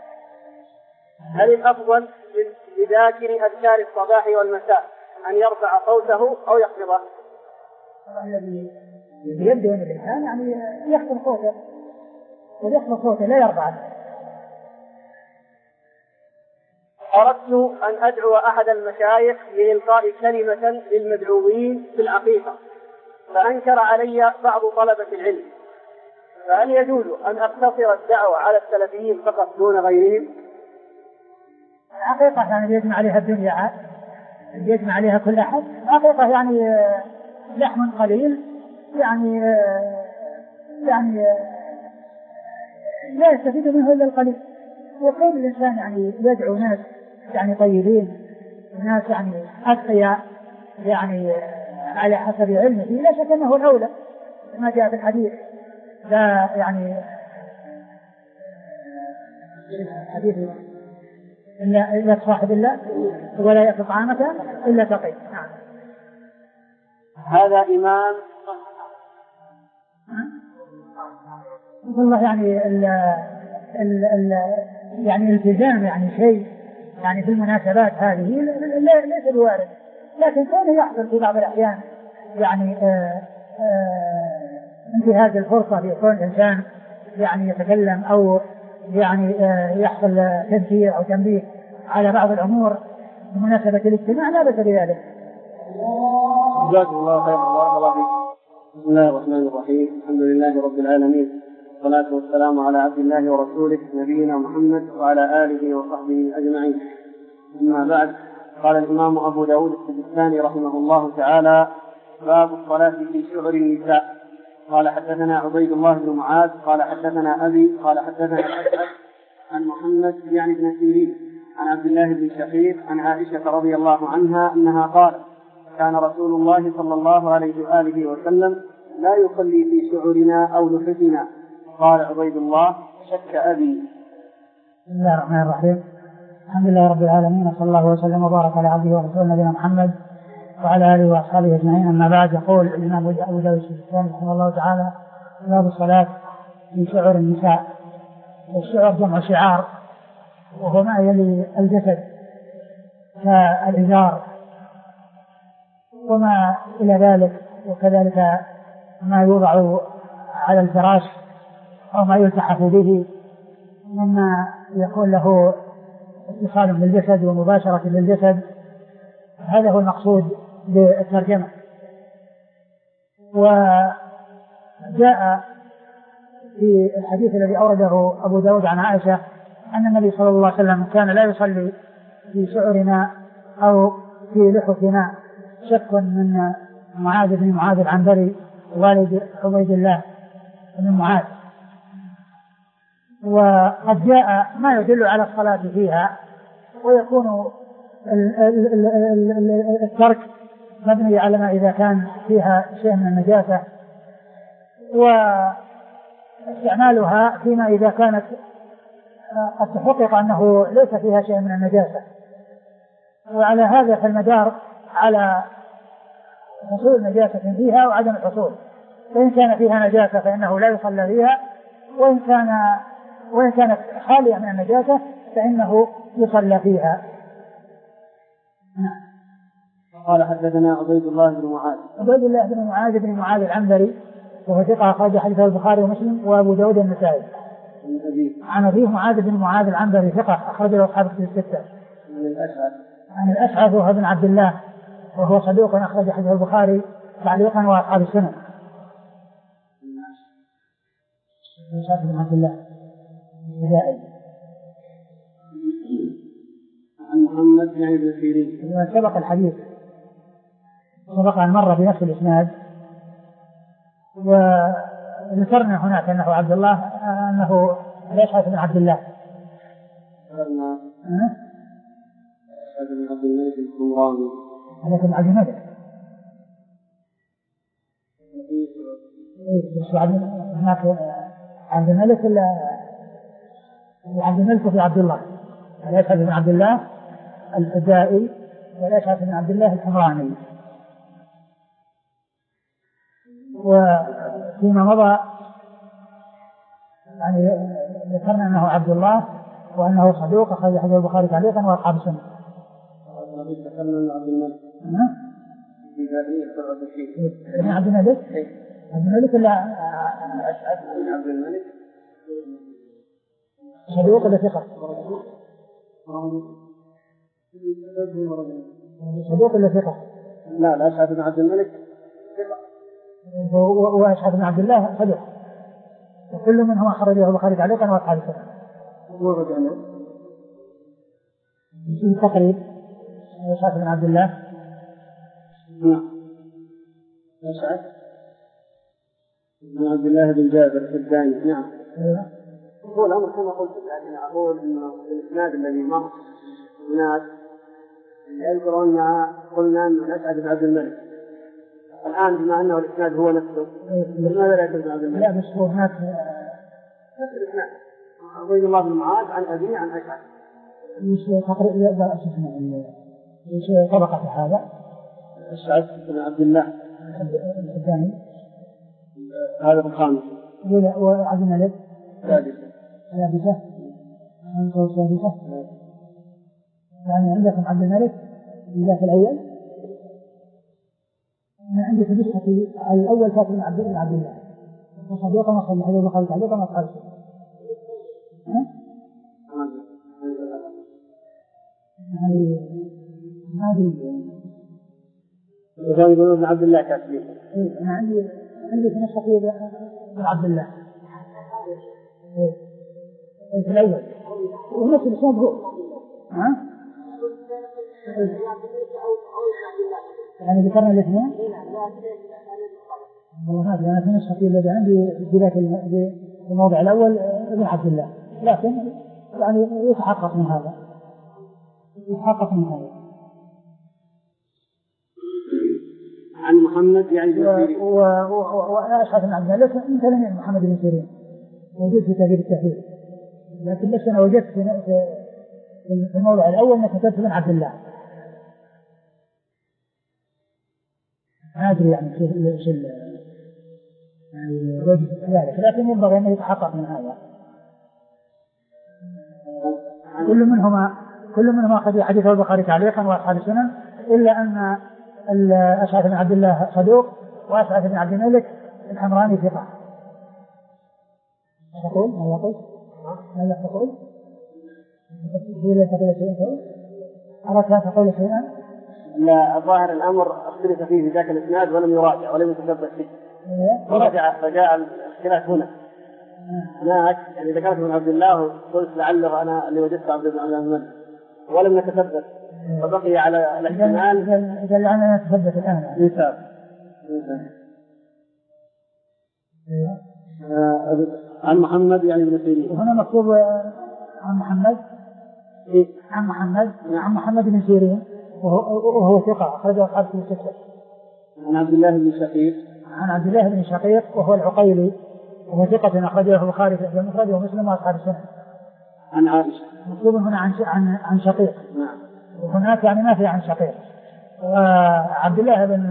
هل الأفضل لذاكر أذكار الصباح والمساء أن يرفع صوته أو يخفضه؟ الذي يبدو أن الإنسان يعني يخفض صوته ويخفض صوته لا يرفعه. أردت أن أدعو أحد المشايخ لإلقاء كلمة للمدعوين في العقيقة، فأنكر علي بعض طلبة العلم، فهل يجوز أن أقتصر الدعوة على السلفيين فقط دون غيرهم؟ العقيقة يعني يجمع عليها الدنيا، يجمع عليها كل أحد. العقيقة يعني لحم قليل يعني يعني لا يستفيد منه إلا القليل، وكل الإنسان يعني يدعو ناس يعني طيبين، ناس يعني أتقياء يعني على حسب علمه، لا شك أنه الأولى كما جاء في الحديث. لا يعني حديث إلا إلا صاحب الله ولا يأكل طعامته إلا تقي. نعم. هذا إمام والله يعني ال ال ال يعني الالتزام يعني شيء يعني في المناسبات هذه ليس بوارد، لكن كان يحصل في بعض الأحيان يعني آآ آآ انتهاز الفرصة ليكون الإنسان يعني يتكلم أو يعني يحصل تذكير أو تنبيه على بعض الأمور بمناسبة الاجتماع لا بأس بذلك. جزاكم الله خيرا بارك الله فيك. بسم الله الرحمن الرحيم، الحمد لله رب العالمين، والصلاة والسلام على عبد الله ورسوله نبينا محمد وعلى آله وصحبه أجمعين. أما بعد، قال الإمام أبو داود السجستاني رحمه الله تعالى: باب الصلاة في شعر النساء. قال حدثنا عبيد الله بن معاذ قال حدثنا أبي قال حدثنا الأشعث عن محمد يعني بن سيرين عن عبد الله بن شقيق عن عائشة رضي الله عنها أنها قالت: كان رسول الله صلى الله عليه وآله وسلم لا يصلي في شعرنا أو لحفنا. قال عبيد الله: شك أبي. بسم الله الرحمن الرحيم، الحمد لله رب العالمين، وصلى الله وسلم وبارك على عبده ورسوله نبينا محمد وعلى آله وأصحابه أجمعين. أما بعد، يقول الإمام أبو داود السجستاني رحمه الله تعالى: باب الصلاة في شعر النساء. والشعر جمع شعار، وهو ما يلي الجسد كالإزار وما إلى ذلك، وكذلك ما يوضع على الفراش أو ما يلتحف به مما يكون له اتصال بالجسد ومباشرة بالجسد. هذا هو المقصود بالترجمة. جاء في الحديث الذي أورده أبو داود عن عائشة أن النبي صلى الله عليه وسلم كان لا يصلي في شعرنا أو في لحفنا شك من معاذ بن معاذ العنبري والد عبيد الله بن معاذ. وقد جاء ما يدل على الصلاة فيها، ويكون الترك مبني على ما إذا كان فيها شيء من النجاسة، واستعمالها فيما إذا كانت قد تحقق أنه ليس فيها شيء من النجاسة. وعلى هذا فالمدار على حصول نجاسة فيها وعدم الحصول، فإن كان فيها نجاسة فإنه لا يصلى فيها، وإن كان وإن كانت خالية من النجاسة فإنه يصلى فيها. قال حدثنا عبيد الله بن معاذ عبيد الله بن معاذ بن معاذ العنبري وهو ثقة أخرج حديثه البخاري ومسلم وأبو داود النسائي. عن أبيه معاذ بن معاذ العنبري ثقة أخرج له أصحاب الكتب الستة. عن الأشعث عن الأشعث وهو ابن عبد الله وهو صدوق أخرج حديثه البخاري تعليقا وأصحاب السنن. الأشعث بن عبد الله الجزائري. عن محمد بن ابن سيرين. سبق الحديث سبق أن مر بنفس الإسناد، وذكرنا هناك أنه عبد الله أنه الأشعث بن عبد الله. ذكرنا الأشعث بن عبد الملك الحمراني. لكن عبد الملك هناك عبد الملك ولا عبد الملك في عبد الله. الأشعث بن عبد الله الأدائي والأشعث بن عبد الله الحمراني. وفيما مضى يعني ذكرنا أنه عبد الله وأنه صدوق أخرج حديث البخاري تعليقا وأصحاب السنة. ذكرنا أن عبد الملك في ذلك سبب الشيء. ابن عبد الملك عبد الملك ولا أشعث بن عبد الملك صدوق ولا ثقة؟ صدوق ولا ثقة؟ لا لا أشعث بن عبد الملك ثقة وأشعث بن عبد الله صدوق، وكل منهم أخرجه البخاري تعليقا وأصحاب السنة. ورد عنه في تقريب أشعث بن عبد الله. نعم أشعث بن عبد الله بن جابر الحداني. نعم هو الأمر كما قلت، لكن أقول إنه الإسناد الذي مر هناك يذكر أن قلنا أن أسعد بن عبد الملك. الآن بما أنه الإسناد هو نفسه لماذا لا يكون بن عبد الملك؟ لا بس هو هناك نفس الإسناد عبيد الله بن معاذ عن أبيه عن أسعد. مش تقريبا يقدر أسمع مش طبقة هذا أسعد بن عبد الله الثاني هذا الخامس وعبد الملك سادسة سادسة أنت سادسة. يعني عندكم عبد الملك إذا في الأول أنا عندي في نسختي الأول كاتب من عبد الله عبد الله وصديقا وصل لحديث البخاري تعليقا وأصحاب السنة. هذه هذه وكان يقولون ابن عبد الله كاتبين. أنا عندي عندي في نسختي ابن عبد الله في الأول ونفس الإسناد هو ها؟ يعني ذكرنا الاثنين. والله هذا أنا في نسختي الذي عندي في الموضع الأول ابن عبد الله، لكن يعني يتحقق من هذا يتحقق من هذا. عن محمد يعني سيرين وأشعث بن عبد الملك من كلام محمد بن سيرين موجود في تهذيب التهذيب، لكن بس أنا وجدت في الموضع الأول أنك كتبت بن عبد الله. ما أدري يعني شو يعني وجد ذلك، لكن ينبغي أن يتحقق من هذا. كل منهما كل منهما أخذ حديث البخاري تعليقا وأصحاب السنن، إلا أن أشعث بن عبد الله صدوق وأشعث بن عبد الملك الحمراني ثقة. تقول ما يقول ماذا تقول؟ لا تقول شيئا. أردت أن تقول شيئا؟ لا، ظاهر الأمر اختلف فيه في ذاك الإسناد ولم يراجع ولم يتثبت فيه. ورجع فجاء الاختلاف هنا هناك يعني ذكرت من عبد الله وقلت لعله أنا اللي وجدت عبد الله ولم نتثبت فبقي على الاحتمال. إذا أنا نتثبت الآن يسار عن محمد يعني بن سيرين. وهنا مكتوب عن محمد عن محمد عن محمد بن سيرين وهو ثقة أخرجه أصحاب الكتب الستة. عن عبد الله بن شقيق عن عبد الله بن شقيق وهو العقيلي وهو ثقة أخرجه البخاري في المفرد ومسلم وأصحاب السنة. عن عائشة مكتوب هنا عن عن عن شقيق. نعم. وهناك يعني ما في عن شقيق. وعبد الله بن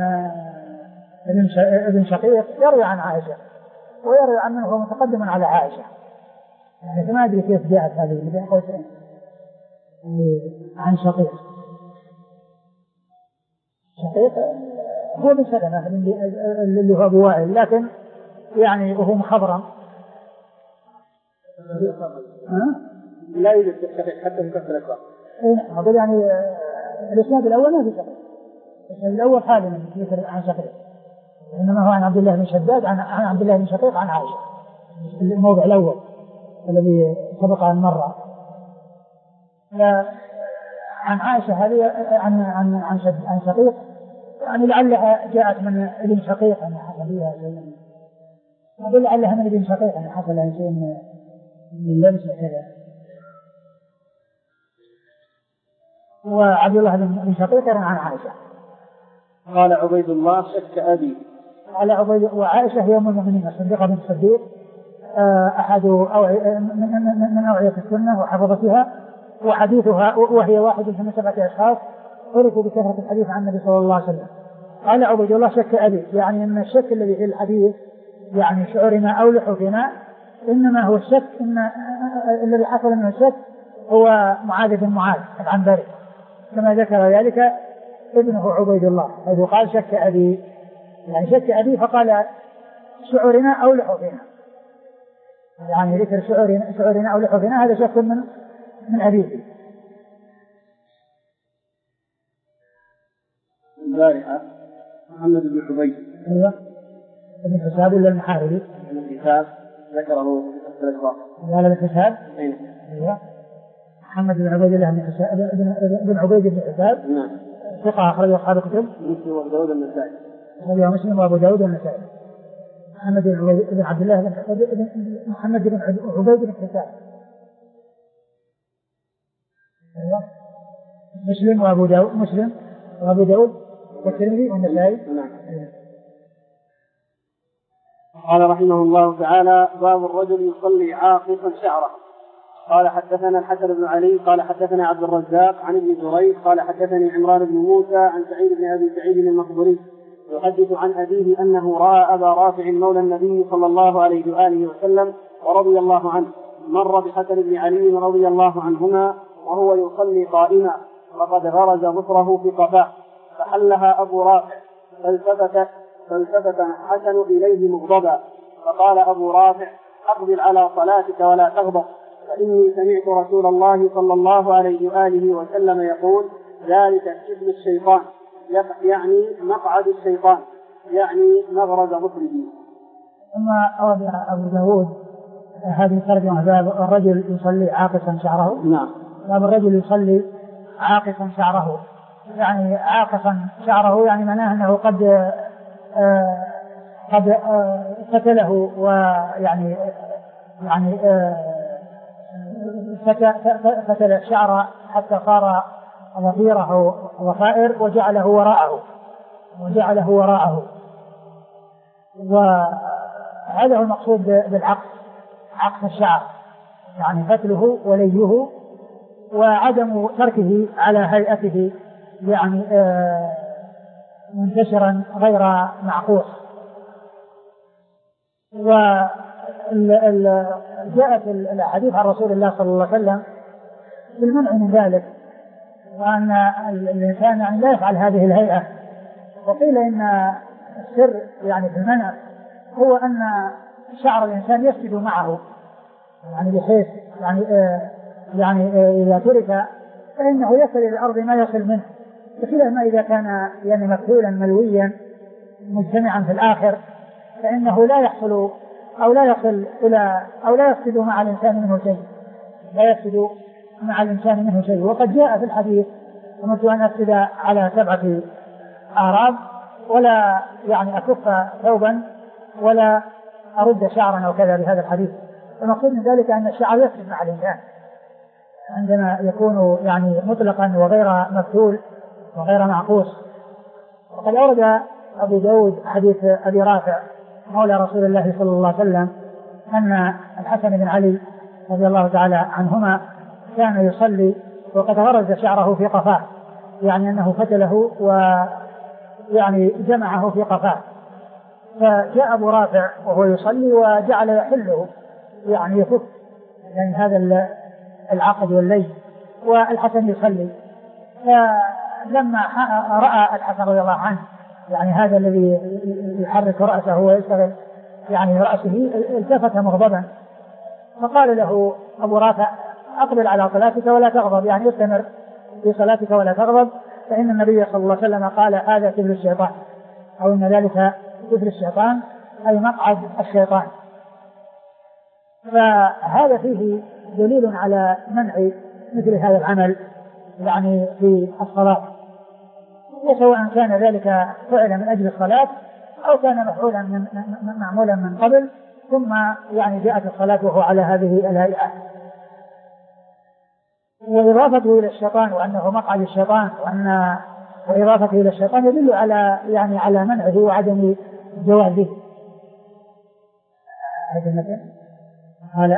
ابن شقيق يروي عن عائشة ويروي عنه هو متقدم على عائشة. يعني ما أدري كيف جاءت هذه اللي بين قوسين عن شقيق. شقيق هو بن سلمة اللي هو أبو وائل لكن يعني وهو مخضرم. لا يوجد شقيق حتى في كثرة الأسواق. هذا يعني الإسناد الأول ما في شقيق. الإسناد الأول حالي من ذكر عن شقيق إنما هو عن عبد الله بن شداد عن عن عبد الله بن شقيق عن عائشة. الموضع الأول الذي سبق عن مرة. عن عائشة هذه عن عن عن شد عن شقيق يعني لعلها جاءت من ابن شقيق أن حصل فيها شيء. أقول لعلها من ابن شقيق أن حصل لها شيء من اللمس وكذا. وعبد الله بن شقيق عن عائشة. قال عبيد الله شك أبي. على عبيد وعائشة هي أم المؤمنين الصديقة بنت الصديق أحد أوعي من أوعية السنة وحفظتها وحديثها وهي واحد من سبعة أشخاص عرفوا بكثرة الحديث عن النبي صلى الله عليه وسلم. قال عبيد الله شك أبي يعني أن الشك الذي في الحديث يعني شعرنا أو لحوفنا إنما هو الشك إن الذي حصل منه الشك هو معاذ بن معاذ عن ذلك كما ذكر ذلك ابنه عبيد الله حيث قال شك أبي يعني شك أبي فقال شعرنا أو لحوفنا يعني ذكر شعرنا, شعرنا أو لحوفنا هذا شك من من أبيه. البارحة محمد بن حبيب أيوة ابن حساب ولا المحاربي الكتاب ذكره في الأسواق هذا الكتاب أيوة محمد بن عبيد الله بن حساب بن عبيد بن حساب نعم ثقة أخرج أصحاب الكتب مسلم وأبو داود والنسائي أخرجه مسلم وأبو داود والنسائي. محمد بن عبيد بن عبد الله بن محمد بن عبيد بن حساب أيوة مسلم وأبو داود مسلم وأبو داود والترمذي والنسائي. نعم. قال رحمه الله تعالى باب الرجل يصلي عاقصا شعره. قال حدثنا الحسن بن علي قال حدثنا عبد الرزاق عن ابن جريج قال حدثني عمران بن موسى عن سعيد بن ابي سعيد المخبري يحدث عن ابيه انه راى ابا رافع مولى النبي صلى الله عليه واله وسلم ورضي الله عنه مر بحسن بن علي رضي الله عنهما وهو يصلي قائما وقد غرز ظفره في قفاه فحلها ابو رافع فالتفت فالتفت حسن اليه مغضبا فقال ابو رافع اقبل على صلاتك ولا تغضب فإني سمعت رسول الله صلى الله عليه وآله وسلم يقول ذلك شبه الشيطان يعني مقعد الشيطان يعني مغرز ظفره. ثم أورد أبو داود هذه الترجمة باب الرجل يصلي عاقصا شعره. نعم. باب الرجل يصلي عاقصا شعره يعني عاقصا شعره يعني معناه أنه قد آه قد آه فتله ويعني يعني آه فتل الشعر حتى صار ضفيره وضفائر وجعله وراءه وجعله وراءه وهذا هو المقصود بالعقص عقص الشعر يعني فتله وليه وعدم تركه على هيئته يعني منتشرا غير معقوس. و جاءت الحديث عن رسول الله صلى الله عليه وسلم بالمنع من ذلك وأن الإنسان يعني لا يفعل هذه الهيئة. وقيل إن السر يعني في المنع هو أن شعر الإنسان يسجد معه يعني بحيث يعني آه يعني آه إذا ترك فإنه يصل إلى الأرض ما يصل منه بخلاف ما إذا كان يعني مكحولا ملويا مجتمعا في الآخر فإنه لا يحصل أو لا يصل إلى أو لا يفسد مع الإنسان منه شيء لا يفسد مع الإنسان منه شيء. وقد جاء في الحديث أمرت أن أفسد على سبعة أعراب ولا يعني أكف ثوبا ولا أرد شعرا أو كذا بهذا الحديث. المقصود من ذلك أن الشعر يفسد مع الإنسان عندما يكون يعني مطلقا وغير مفتول وغير معقوس. وقد أورد أبو داود حديث أبي رافع مولى رسول الله صلى الله عليه وسلم أن الحسن بن علي رضي الله تعالى عنهما كان يصلي وقد غرز شعره في قفاه، يعني أنه فتله ويعني جمعه في قفاه، فجاء أبو رافع وهو يصلي وجعل يحله يعني يفك يعني هذا العقد والليل والحسن يصلي. فلما رأى الحسن رضي الله عنه يعني هذا الذي يحرك رأسه ويشتغل يعني رأسه التفت مغضبا، فقال له أبو رافع أقبل على صلاتك ولا تغضب، يعني استمر في صلاتك ولا تغضب، فإن النبي صلى الله عليه وسلم قال هذا كفل الشيطان، أو إن ذلك كفل الشيطان أي مقعد الشيطان. فهذا فيه دليل على منع مثل هذا العمل يعني في الصلاة، وسواء كان ذلك فعلا من أجل الصلاة أو كان مفعولا من معمولا من قبل ثم يعني جاءت الصلاة وهو على هذه الهيئة. وإضافته إلى الشيطان وأنه مقعد الشيطان وأن وإضافته إلى الشيطان يدل على يعني على منعه وعدم جوازه. هذا المثل هذا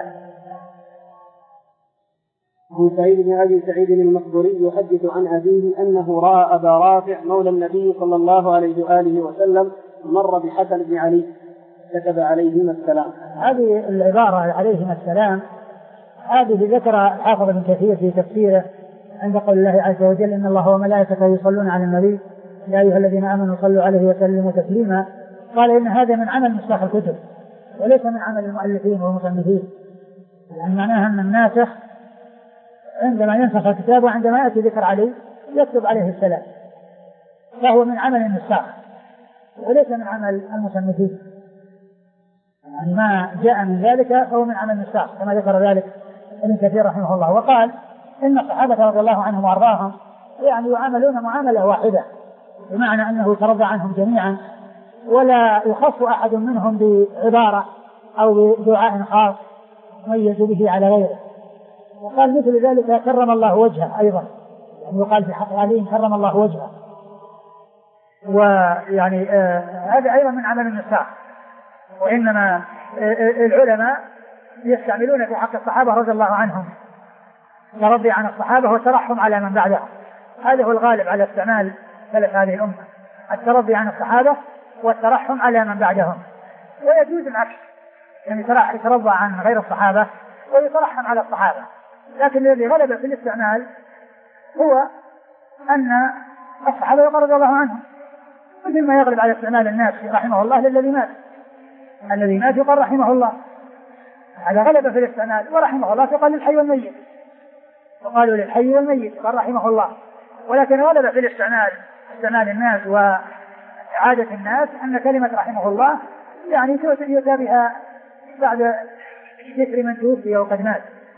عن سعيد بن أبي سعيد المقبري يحدث عن أبيه أنه رأى أبا رافع مولى النبي صلى الله عليه وآله وسلم مر بحسن بن علي كتب عليهما السلام. هذه العبارة عليهما السلام هذه ذكر الحافظ ابن كثير في تفسيره عند قول الله عز وجل إن الله وملائكته يصلون على النبي يا أيها الذين آمنوا صلوا عليه وسلموا تسليما. قال إن هذا من عمل نساخ الكتب وليس من عمل المؤلفين والمصنفين، يعني معناها أن الناسخ عندما ينسخ الكتاب وعندما يأتي ذكر عليه يكتب عليه السلام، فهو من عمل النساخ وليس من عمل المصنفين، يعني ما جاء من ذلك فهو من عمل النساخ كما ذكر ذلك ابن كثير رحمه الله. وقال إن الصحابة رضي الله عنهم وأرضاهم يعني يعاملون معاملة واحدة، بمعنى أنه يترضى عنهم جميعا ولا يخص أحد منهم بعبارة أو بدعاء خاص ميز به على غيره. وقال مثل ذلك كرم الله وجهه أيضا، يعني يقال في حق علي كرم الله وجهه، ويعني آه هذا أيضا من عمل النساخ. وإنما آه العلماء يستعملون في حق الصحابة رضي الله عنهم ترضي عن الصحابة والترحم على من بعدهم، هذا هو الغالب على استعمال سلف هذه الأمة، الترضي عن الصحابة والترحم على من بعدهم. ويجوز العكس، يعني يترضى عن غير الصحابة ويترحم على الصحابة، لكن الذي غلب في الاستعمال هو أن الصحابة رضي الله عنهم، مثل ما يغلب على استعمال الناس رحمه الله للذي مات، الذي مات يقال رحمه الله، هذا غلب في الاستعمال. ورحمه الله يقال للحي والميت، وقالوا للحي والميت قال رحمه الله، ولكن غلب في الاستعمال استعمال الناس وعادة الناس أن كلمة رحمه الله يعني يؤتى بها بعد ذكر من توفي وقد مات.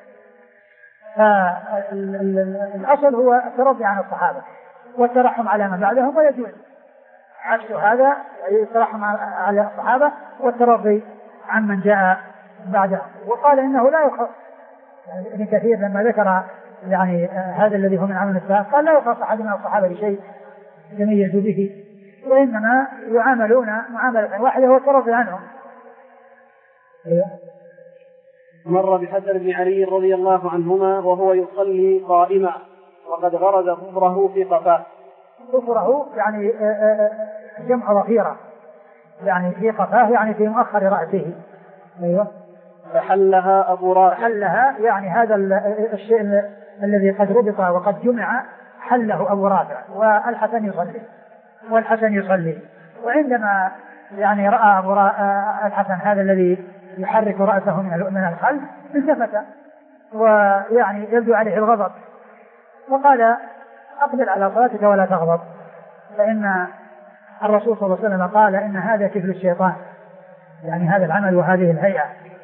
فالأصل هو الترضي عن الصحابة والترحم على من بعدهم، ويجوز عكس هذا الترحم على الصحابة والترضي عن من جاء بعدهم. وقال إنه لا يخص، يعني ابن كثير لما ذكر يعني هذا الذي هو من عمل السلف قال لا يخص أحد من الصحابة بشيء يميز به، وإنما يعاملون معاملة واحدة هو الترضي عنهم. مر بحسن بن علي رضي الله عنهما وهو يصلي قائما وقد غرز ظفره في قفاه. ظفره يعني جمع ظفيرة، يعني في قفاه يعني في مؤخر رأسه. أيوة. فحلها أبو رافع. حلها يعني هذا الشيء الذي قد ربط وقد جمع حله أبو رافع، والحسن يصلي والحسن يصلي وعندما يعني رأى أبو الحسن هذا الذي يحرك رأسه من الخلف التفت ويعني يبدو عليه الغضب، وقال أقبل على صلاتك ولا تغضب، فإن الرسول صلى الله عليه وسلم قال إن هذا كفل الشيطان، يعني هذا العمل وهذه الهيئة.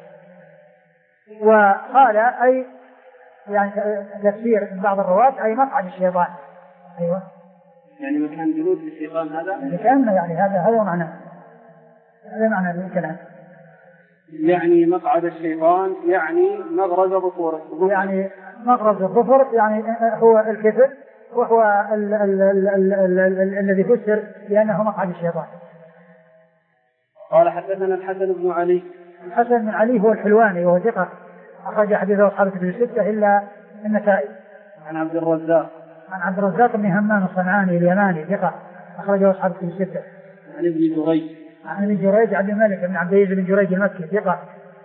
وقال أي يعني تفسير بعض الرواة أي مقعد الشيطان. أيوة يعني مكان جلوس الشيطان هذا يعني كأنه يعني هذا هذا معنى هذا معنى الكلام. يعني مقعد الشيطان يعني مغرز ظفور يعني مغرز الظفر يعني هو الكفر وهو ال ال ال ال ال ال الذي فسر بأنه مقعد الشيطان. قال حدثنا الحسن بن علي. الحسن بن علي هو الحلواني وهو ثقة أخرج حديثه أصحاب الكتب الستة إلا النسائي. عن عبد الرزاق. عن عبد الرزاق بن همام الصنعاني اليماني ثقة أخرجه أصحاب الكتب الستة. عن ابن جريج. عن ابن جريج عبد الملك بن عبد العزيز بن جريج المكي ثقة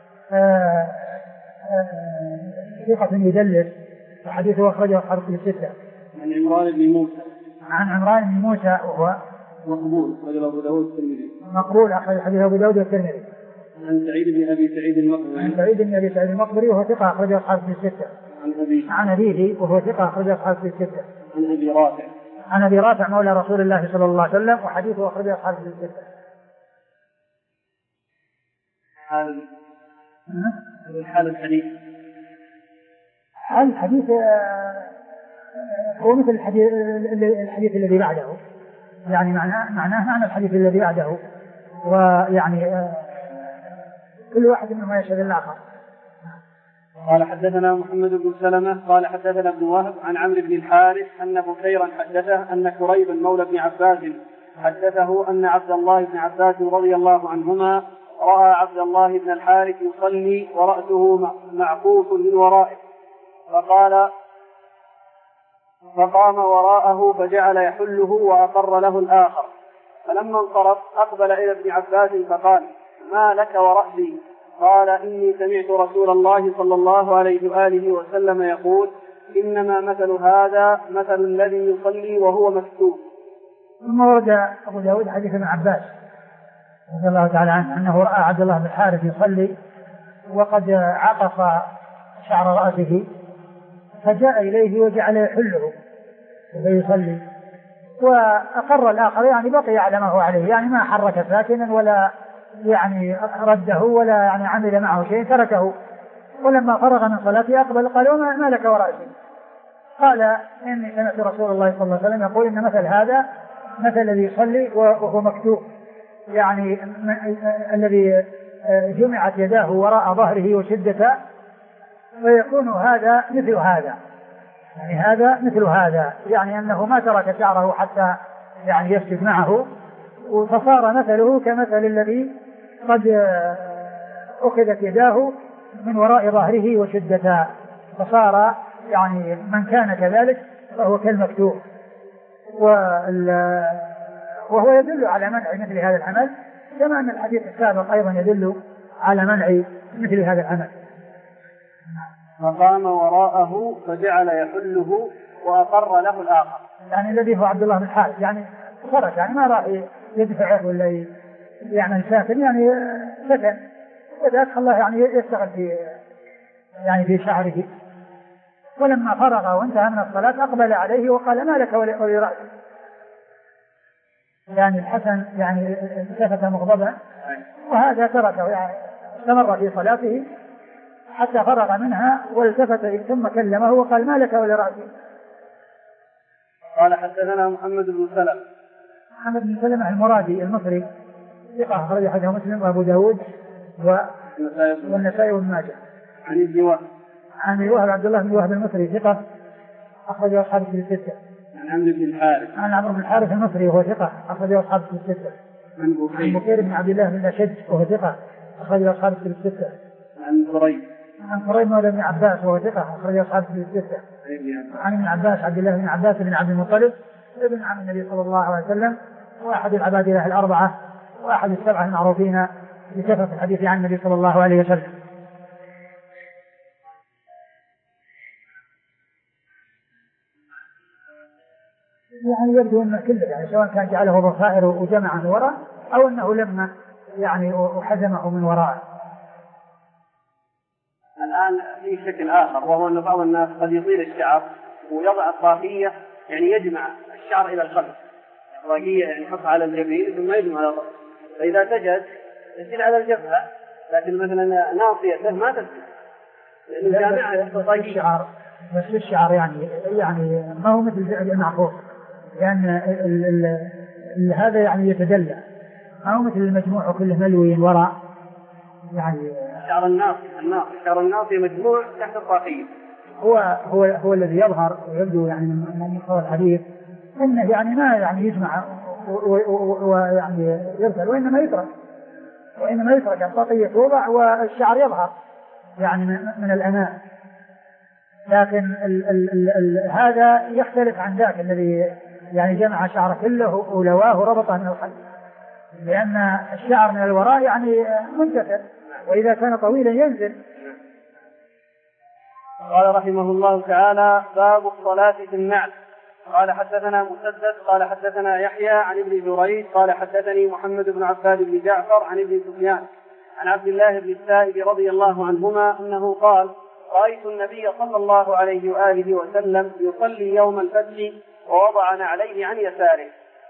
ثقة يدلس وحديثه أخرجه أصحاب الكتب الستة. عن عمران بن موسى. عن عمران بن موسى وهو مقبول أخرجه أبو داود والترمذي. مقبول أخرج حديث أبو داود والترمذي. عن سعيد بن أبي سعيد المقبري. عن سعيد بن أبي سعيد المقبري وهو ثقة أخرجه أصحاب الكتب الستة. عن أبيه. عن أبيه وهو ثقة أخرجه أصحاب الكتب الستة. عن أبي رافع. عن أبي رافع مولى رسول الله صلى الله عليه وسلم وحديثه أخرجه أصحاب الكتب الستة. حال حال الحديث. حال الحديث هو مثل الحديث, الحديث الذي بعده يعني معناه معناه معنى الحديث الذي بعده ويعني كل واحد منهما يشهد الآخر. قال حدثنا محمد بن سلمة قال حدثنا ابن وهب عن عمرو بن الحارث أن بكيرا حدثه أن كريبا مولى بن عباس حدثه أن عبد الله بن عباس رضي الله عنهما رأى عبد الله بن الحارث يصلي ورأسه معقوف من ورائه فقال فقام وراءه فجعل يحله وأقر له الآخر فلما انصرف أقبل إلى ابن عباس فقال ما لك ورأسي؟ قال إني سمعت رسول الله صلى الله عليه وآله وسلم يقول إنما مثل هذا مثل الذي يصلي وهو مكتوب. ثم ورد أبو داود حديث ابن عباس رضي الله تعالى عنه أنه رأى عبد الله بن الحارث يصلي وقد عقف شعر رأسه فجاء إليه وجعل يحله ويصلي وأقر الآخر يعني بقي على ما هو عليه يعني ما حرك ساكنا ولا يعني رده ولا يعني عمل معه شيء تركه. ولما فرغ من صلاته أقبل قال وما ما لك ورأسي؟ قال إني سمعت رسول الله صلى الله عليه وسلم يقول إن مثل هذا مثل الذي يصلي وهو مكتوب يعني الذي جمعت يداه وراء ظهره وشدة فيكون هذا مثل هذا يعني هذا مثل هذا يعني أنه ما ترك شعره حتى يعني يسجد معه فصار مثله كمثل الذي قد أخذت يداه من وراء ظهره وشدة فصار يعني من كان كذلك فهو كالمكتوب. وهو يدل على منع مثل هذا العمل كما أن الحديث السابق أيضا يدل على منع مثل هذا العمل. فقام وراءه فجعل يحله وأقر له الآخر يعني الذي هو عبد الله بن الحارث يعني خرج يعني ما راح يدفعه ولا يعمل ساكن يعني سكن وذاك الله يعني يشتغل في يعني في شعره. ولما فرغ وانتهى من الصلاة أقبل عليه وقال ما لك ولرأسك؟ يعني الحسن يعني التفت مغضبا وهذا تركه يعني استمر في صلاته حتى فرغ منها والتفت ثم كلمه وقال ما لك ولرأسك؟ قال حدثنا محمد بن سلمة. محمد بن سلمة المرادي المصري ثقة أخرج حديثه مسلم وأبو داود والنسائي وابن ماجه. عن ابن وهب. عن ابن وهب عبد الله بن وهب المصري ثقة أخرج أصحاب الكتب الستة. عن عمرو بن الحارث. عن عمرو بن الحارث المصري وهو ثقة أخرج أصحاب الكتب الستة. عن بكير. عن بكير بن عبد الله بن الأشج وهو ثقة أخرج أصحاب الكتب الستة. عن قريب. عن قريب مولى بن عباس وهو ثقة أخرج أصحاب الكتب الستة. عن ابن عباس عبد الله بن عباس بن عبد المطلب ابن عم النبي صلى الله عليه وسلم وأحد العباد له الأربعة وأحد السبعة المعروفين بكثرة الحديث عن النبي صلى الله عليه وسلم. يعني يبدو أن كله يعني سواء كان جعله ضفائر وجمع من وراء أو أنه لما يعني وحزمه من وراء. الآن في شكل آخر وهو أن بعض الناس قد يطيل الشعر ويضع الطاقية يعني يجمع الشعر إلى الخلف الطاقية يعني يحطها على الجبين ثم يجمع على الرأس فإذا سجد تسيل على الجبهة، لكن مثلا ناصيته ما تسيل لأنه جامعة الشعر. بس الشعر يعني يعني ما هو مثل المعقوف، لأن ال ال ال هذا يعني يتدلى، ما هو مثل المجموع كله ملوي وراء يعني. شعر الناصي الناصي شعر الناصي مجموع تحت الطاقية، هو هو هو الذي يظهر ويبدو يعني من مقتضى الحديث انه يعني ما يعني يجمع ويعني يرسل، وانما يترك وانما يترك الطاقية توضع والشعر يظهر يعني من الامام. لكن ال ال ال ال هذا يختلف عن ذاك الذي يعني جمع شعره كله ولواه ربطه من الخلف، لأن الشعر من الوراء يعني منتفع، وإذا كان طويلا ينزل. قال رحمه الله تعالى: باب الصلاة في النعل. قال حدثنا مسدد قال حدثنا يحيى عن ابن جريج قال حدثني محمد بن عباد بن جعفر عن ابن سفيان عن عبد الله بن السائب رضي الله عنهما أنه قال: رأيت النبي صلى الله عليه وآله وسلم يصلي يوم الفتح ووضع نعليه عن يساره.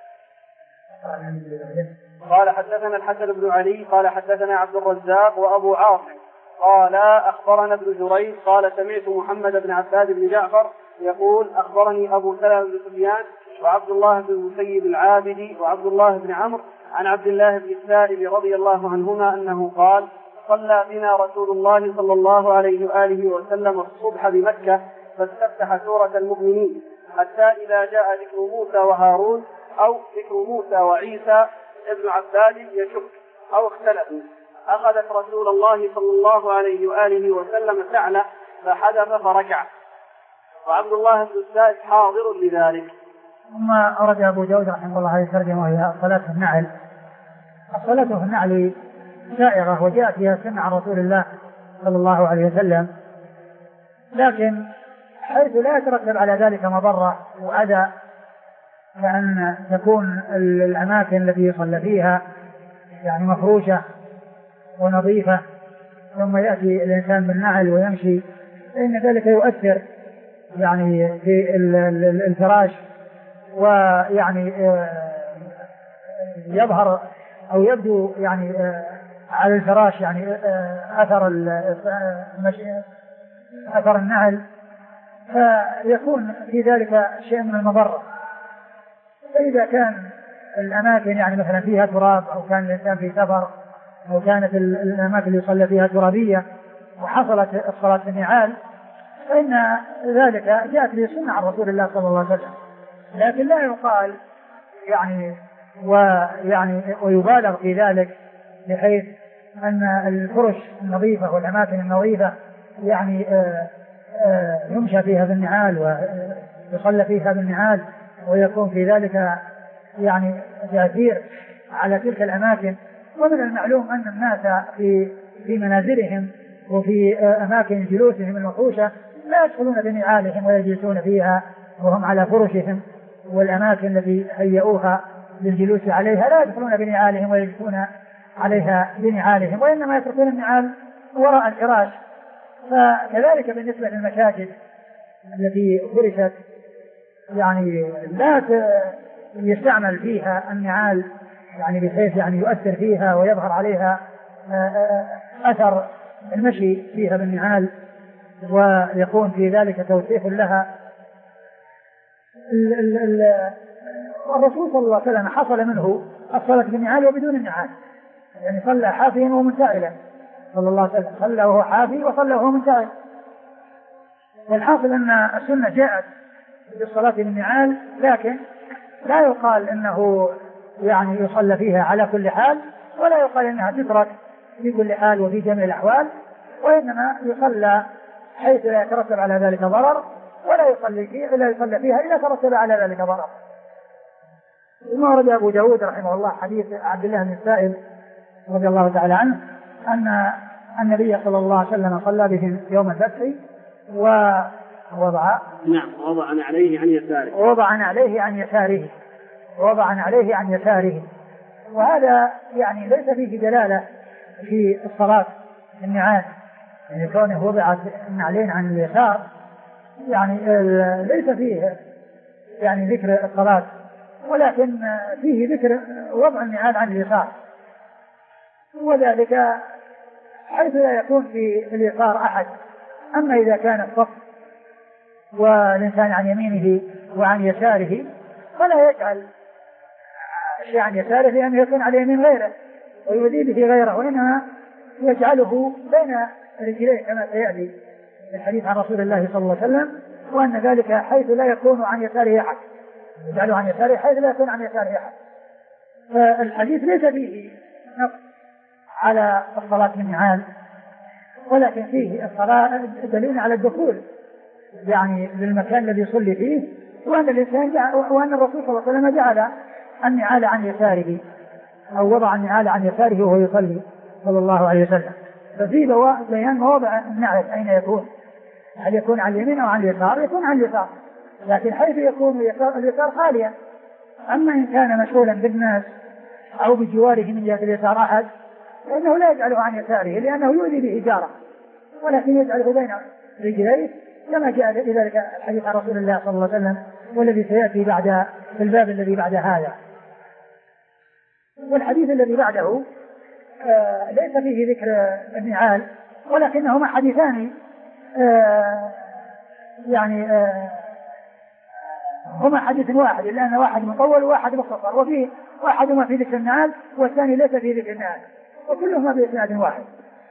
قال حدثنا الحسن بن علي قال حدثنا عبد الرزاق وأبو عاصم قال أخبرنا ابن جريج قال سمعت محمد بن عباد بن جعفر يقول: أخبرني أبو سلمة بن سفيان وعبد الله بن المسيب العابدي وعبد الله بن عمرو عن عبد الله بن السائب رضي الله عنهما أنه قال: صلى بنا رسول الله صلى الله عليه وآله وسلم الصبح بمكة فاستفتح سورة المؤمنين حتى إذا جاء ذكر موسى وهارون أو ذكر موسى وعيسى ابن عباد يشك أو اختلفوا أخذت رسول الله صلى الله عليه وآله وسلم سعلة فحدث فركع، وعبد الله بن السائب حاضر لذلك. ثم أرد أبو داود رحمه الله هذه الترجمة وهي الصلاة في النعل. الصلاة في النعل سائغة وجاءت فيها سنة عن رسول الله صلى الله عليه وسلم، لكن حيث لا يترتب على ذلك مضرة وأذى، لأن تكون الأماكن التي يصلى فيها يعني مفروشة ونظيفة، ثم يأتي الإنسان بالنعل ويمشي، فإن ذلك يؤثر يعني في الفراش، ويعني يظهر أو يبدو يعني على الفراش يعني أثر أثر النعل، فيكون في ذلك شيء من المضرة. فإذا كان الأماكن يعني مثلا فيها تراب، أو كان الإنسان في سفر، أو كانت الأماكن اللي يصلى فيها ترابية وحصلت الصلاة في النعال، فإن ذلك جاءت به سنة عن رسول الله صلى الله عليه وسلم، لكن لا يقال يعني ويعني ويبالغ في ذلك بحيث أن الفرش النظيفة والأماكن النظيفة يعني آآ آآ يمشى فيها بالنعال ويصلى فيها بالنعال، ويكون في ذلك يعني تأثير على تلك الأماكن. ومن المعلوم أن الناس في في منازلهم وفي أماكن جلوسهم المفروشة لا يدخلون بنعالهم ويجلسون فيها وهم على فرشهم، والأماكن التي هيئوها للجلوس عليها لا يدخلون بنعالهم ويجلسون عليها بنعالهم، وإنما يتركون النعال وراء الفراش. فكذلك بالنسبة للمساجد التي فرشت يعني لا يستعمل فيها النعال يعني بحيث يعني يؤثر فيها ويظهر عليها أثر المشي فيها بالنعال ويكون في ذلك توثيق لها. الرسول صلى الله عليه وسلم حصل منه الصلاة بالنعال وبدون النعال، يعني صلى حافيا ومنتعلا صلى الله عليه وسلم، صلى وهو حافي وصلى وهو منتعل. والحاصل أن السنة جاءت بالصلاة بالنعال، لكن لا يقال أنه يعني يصلى فيها على كل حال، ولا يقال أنها تترك في كل حال وفي جميع الأحوال، وإنما يصلى حيث لا يترتب على ذلك ضرر، ولا يصلي فيها إلا يصلى فيها إذا ترتب على ذلك ضرر. ثم ورد أبو داود رحمه الله حديث عبد الله بن السائب رضي الله تعالى عنه أن النبي صلى الله عليه وسلم صلى بهم يوم الفتح ووضع نعم وضع عليه عن يساره ووضع عليه عن يساره ووضع عليه عن يساره وهذا يعني ليس فيه دلالة في الصلاة النعال، يعني كونه وضعت النعلين عن اليسار يعني ليس فيه يعني ذكر الصلاة، ولكن فيه ذكر وضع النعال عن اليسار. وذلك حيث لا يكون في اليسار أحد. أما إذا كان الصف والإنسان عن يمينه وعن يساره فلا يجعل شيء عن يساره لأنه يكون على يمين غيره ويؤذي به غيره، وإنما يجعله بين رجليه كما سيأتي الحديث عن رسول الله صلى الله عليه وسلم، وأن ذلك حيث لا يكون عن يساره أحد، يجعله عن يساره حيث لا يكون عن يساره أحد. فالحديث ليس فيه نقص على الصلاة بالنعال، ولكن فيه الصلاة دليل على الدخول يعني للمكان الذي يصلي فيه، وأن الإنسان جعل وأن الرسول صلى الله عليه وسلم جعل النعال عن يساره أو وضع النعال عن يساره وهو يصلي صلى الله عليه وسلم. ففي بيان مواضع النعل أين يكون، هل يكون عن اليمين أو عن اليسار؟ يكون عن اليسار، لكن حيث يكون اليسار خاليا. أما إن كان مشغولا بالناس أو بجواره من جهة اليسار أحد فإنه لا يجعله عن يساره لأنه يؤذي به جاره، ولكن يجعله بين رجليه كما جاء ذلك الحديث عن رسول الله صلى الله عليه وسلم والذي سيأتي بعد في الباب الذي بعد هذا. والحديث الذي بعده آه ليس فيه ذكر النعال، ولكنهما حديثان آه يعني آه هما حديث واحد، لأن واحد مطول وواحد مختصر، وفيه واحدهما في ذكر النعال والثاني ليس في ذكر النعال، وكلهما بإسناد واحد.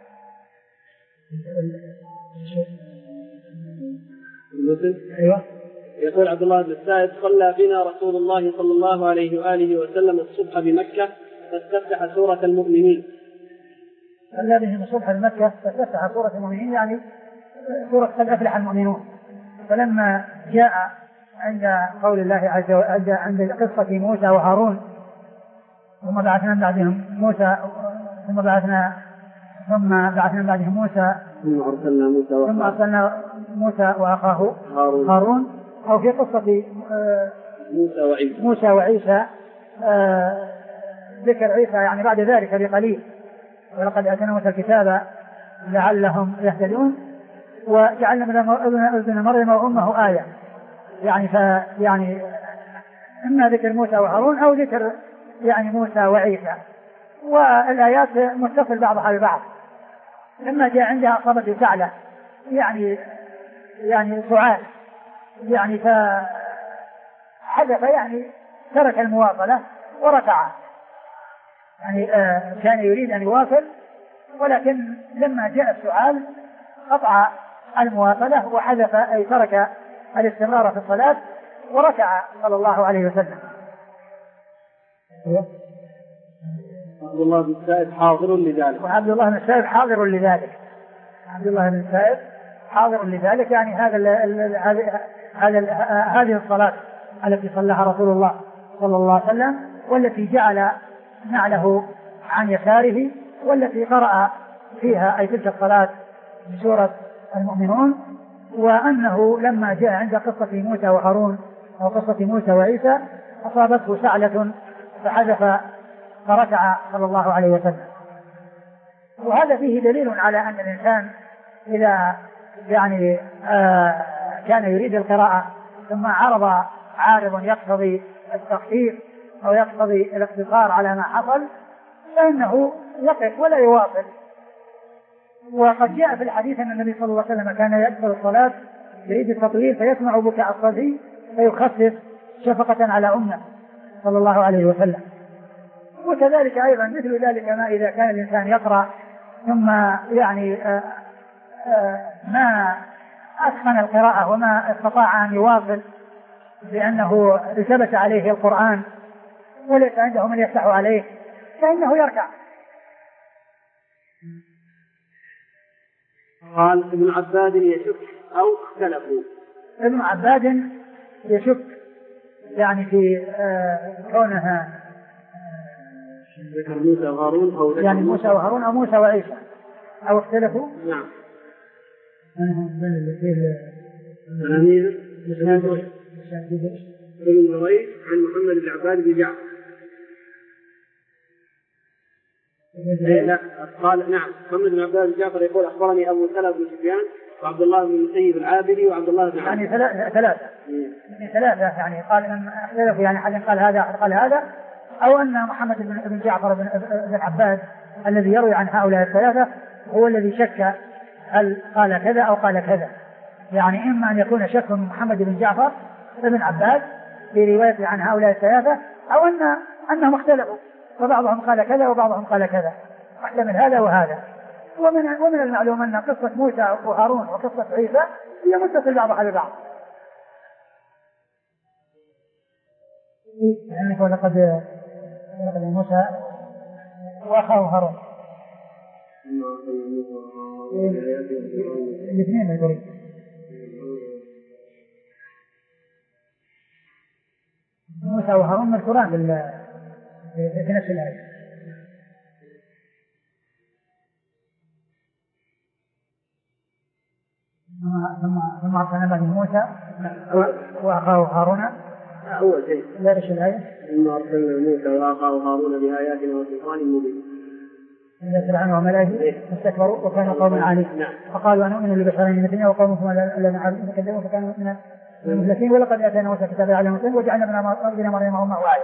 أيوة. يقول عبد الله بن السائب: صلى بنا رسول الله صلى الله عليه وآله وسلم الصبح بمكة فاستفتح سورة المؤمنين. صلى بهم الصبح بمكة فاستفتح سورة المؤمنين، يعني سورة قد أفلح المؤمنون. فلما جاء عند قول الله عز وجل عند قصة موسى وهارون ثم بعثنا بعدهم موسى ثم بعثنا ثم بعثنا بعدهم موسى ثم أرسلنا موسى وأخاه ثم أرسلنا موسى وأخاه هارون, هارون أو في قصة موسى وعيسى موسى وعيسى آه ذكر عيسى يعني بعد ذلك بقليل: ولقد آتينا موسى الكتاب لعلهم يهتدون وجعلنا من ابن مريم وأمه آية، يعني ف يعني إما ذكر موسى وهارون أو ذكر يعني موسى وعيسى، والآيات متصل بعضها ببعض. لما جاء عندها أصابته سعلة يعني يعني سعال يعني فحدث يعني ترك المواصلة وركع، يعني آه كان يريد أن يواصل، ولكن لما جاء السعال قطع المواصلة وحدث أي ترك الاستمرار في الصلاة وركع صلى الله عليه وسلم. عبد الله بن السائب حاضر لذلك. وعبد الله بن السائب حاضر لذلك. عبد الله بن السائب حاضر لذلك، يعني هذا هذا هذه الصلاة التي صلىها رسول الله صلى الله عليه وسلم، والتي جعل نعله عن يساره، والتي قرأ فيها أي تلك الصلاة بسورة المؤمنون. وأنه لما جاء عند قصة موسى وهارون أو قصة موسى وعيسى أصابته سعلة فحدث فركع صلى الله عليه وسلم. وهذا فيه دليل على أن الإنسان إذا يعني آه كان يريد القراءة ثم عرض عارض يقتضي التخفيف أو يقتضي الاقتصار على ما حصل فإنه يقف ولا يواصل. وقد جاء في الحديث أن النبي صلى الله عليه وسلم كان يكثر الصلاة يريد التطويل فيسمع بكاء الصبي فيخفف شفقة على أمه صلى الله عليه وسلم. وكذلك أيضا مثل ذلك ما إذا كان الإنسان يقرأ ثم يعني آآ آآ ما أتقن القراءة وما استطاع أن يواصل لأنه ثبت عليه القرآن وليس عنده من يفتح عليه فإنه يركع. قال ابن عباد يشك أو اختلفوا. ابن عباد يشك يعني في كونها ذكر موسى وهارون أو يعني موسى وهارون أو موسى وعيسى أو اختلفوا. نعم. تلاميذ ابن مريس عن محمد بن عباد بن جعفر. لا قال نعم محمد بن عباد بن جعفر يقول أخبرني أبو سلمة بن سفيان وعبد الله بن المسيب العابدي وعبد الله بن يعني ثلاثة ثلاثة يعني ثلاثة يعني قال أن اختلفوا يعني حد قال هذا أحد قال هذا، أو أن محمد بن جعفر بن عباد الذي يروي عن هؤلاء الثلاثة هو الذي شك هل قال كذا أو قال كذا. يعني إما أن يكون شك من محمد بن جعفر بن عباد في روايته عن هؤلاء الثلاثة، أو أن أنهم اختلفوا فبعضهم قال كذا وبعضهم قال كذا، واحتمل هذا وهذا. ومن ومن المعلوم أن قصة موسى وهارون وقصة عيسى هي متصل بعضها ببعض. يعني ولقد ولقد موسى وأخاه هارون الاثنين يقولون موسى وهارون مذكوران في نفس الآية. ثم ثم أرسلنا بعد موسى وأخاه هارون أول شيء لا رش الآية ثم أرسلنا موسى وأخاه هارون بآياتنا وسلطان مبين إن فرعون وملائكته استكبروا وكانوا قوما عالين فقالوا أنؤمن لبشرين مثلنا وقومهما الذين كذبوا فكانوا من المهلكين ولقد آتينا موسى كتابا على مسلم وجعلنا ابن مريم أمة وآية.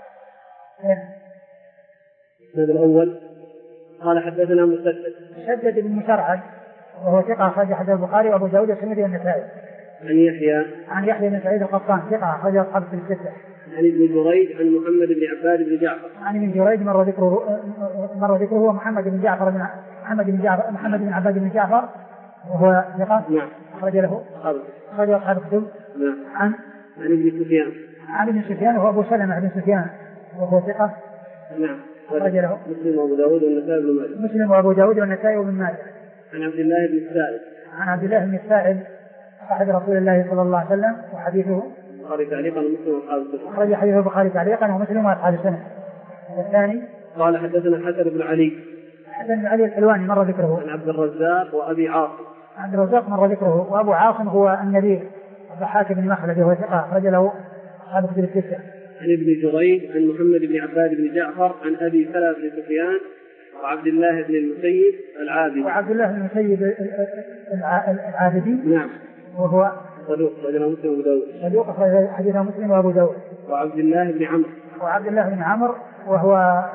هذا الأول. قال حدثنا مسدد مسدد بن مسرعد وهو ثقة أخرج حديث البخاري وأبو داود والترمذي والنسائي. عن يحيى عن يحيى بن سعيد القطان ثقة أخرج أصحاب الستة. عن ابن جريج عن محمد بن عباد بن جعفر. عن ابن جريج مر ذكره مر ذكره هو محمد بن جعفر بن محمد بن جعفر محمد بن عباد بن جعفر وهو ثقة. نعم. أخرج له أخرج أصحاب الكتب. نعم. عن عن ابن سفيان. عن ابن سفيان وهو أبو سلمة بن سفيان وهو ثقة. نعم. أخرج له مسلم وأبو داود والنسائي بن ماجه. مسلم وأبو داود والنسائي بن ماجه. عن عبد الله بن السائب. عن عبد الله بن السائب صاحب رسول الله صلى الله عليه وسلم وحديثه البخاري تعليقا ومسلم واصحاب السنن. أخرج حديث البخاري تعليقا ومسلم واصحاب السنن. الثاني قال حدثنا حسن بن علي. حسن بن علي الحلواني مر ذكره. عن عبد الرزاق وأبي عاصم. عبد الرزاق مر ذكره وأبو عاصم هو النبي الضحاك بن مخلد وهو ثقة أخرج له أصحاب الكتب الستة. عن ابن جريج عن محمد بن عباد بن جعفر عن أبي سلمة بن سفيان وعبد الله بن المسيب العابدي. وعبد الله بن المسيب العابدي. نعم. وهو صدوق أخرجه مسلم وأبو داود. صدوق أخرج حديثه مسلم وأبو داود. وعبد الله بن عمرو. وعبد الله بن عمرو وهو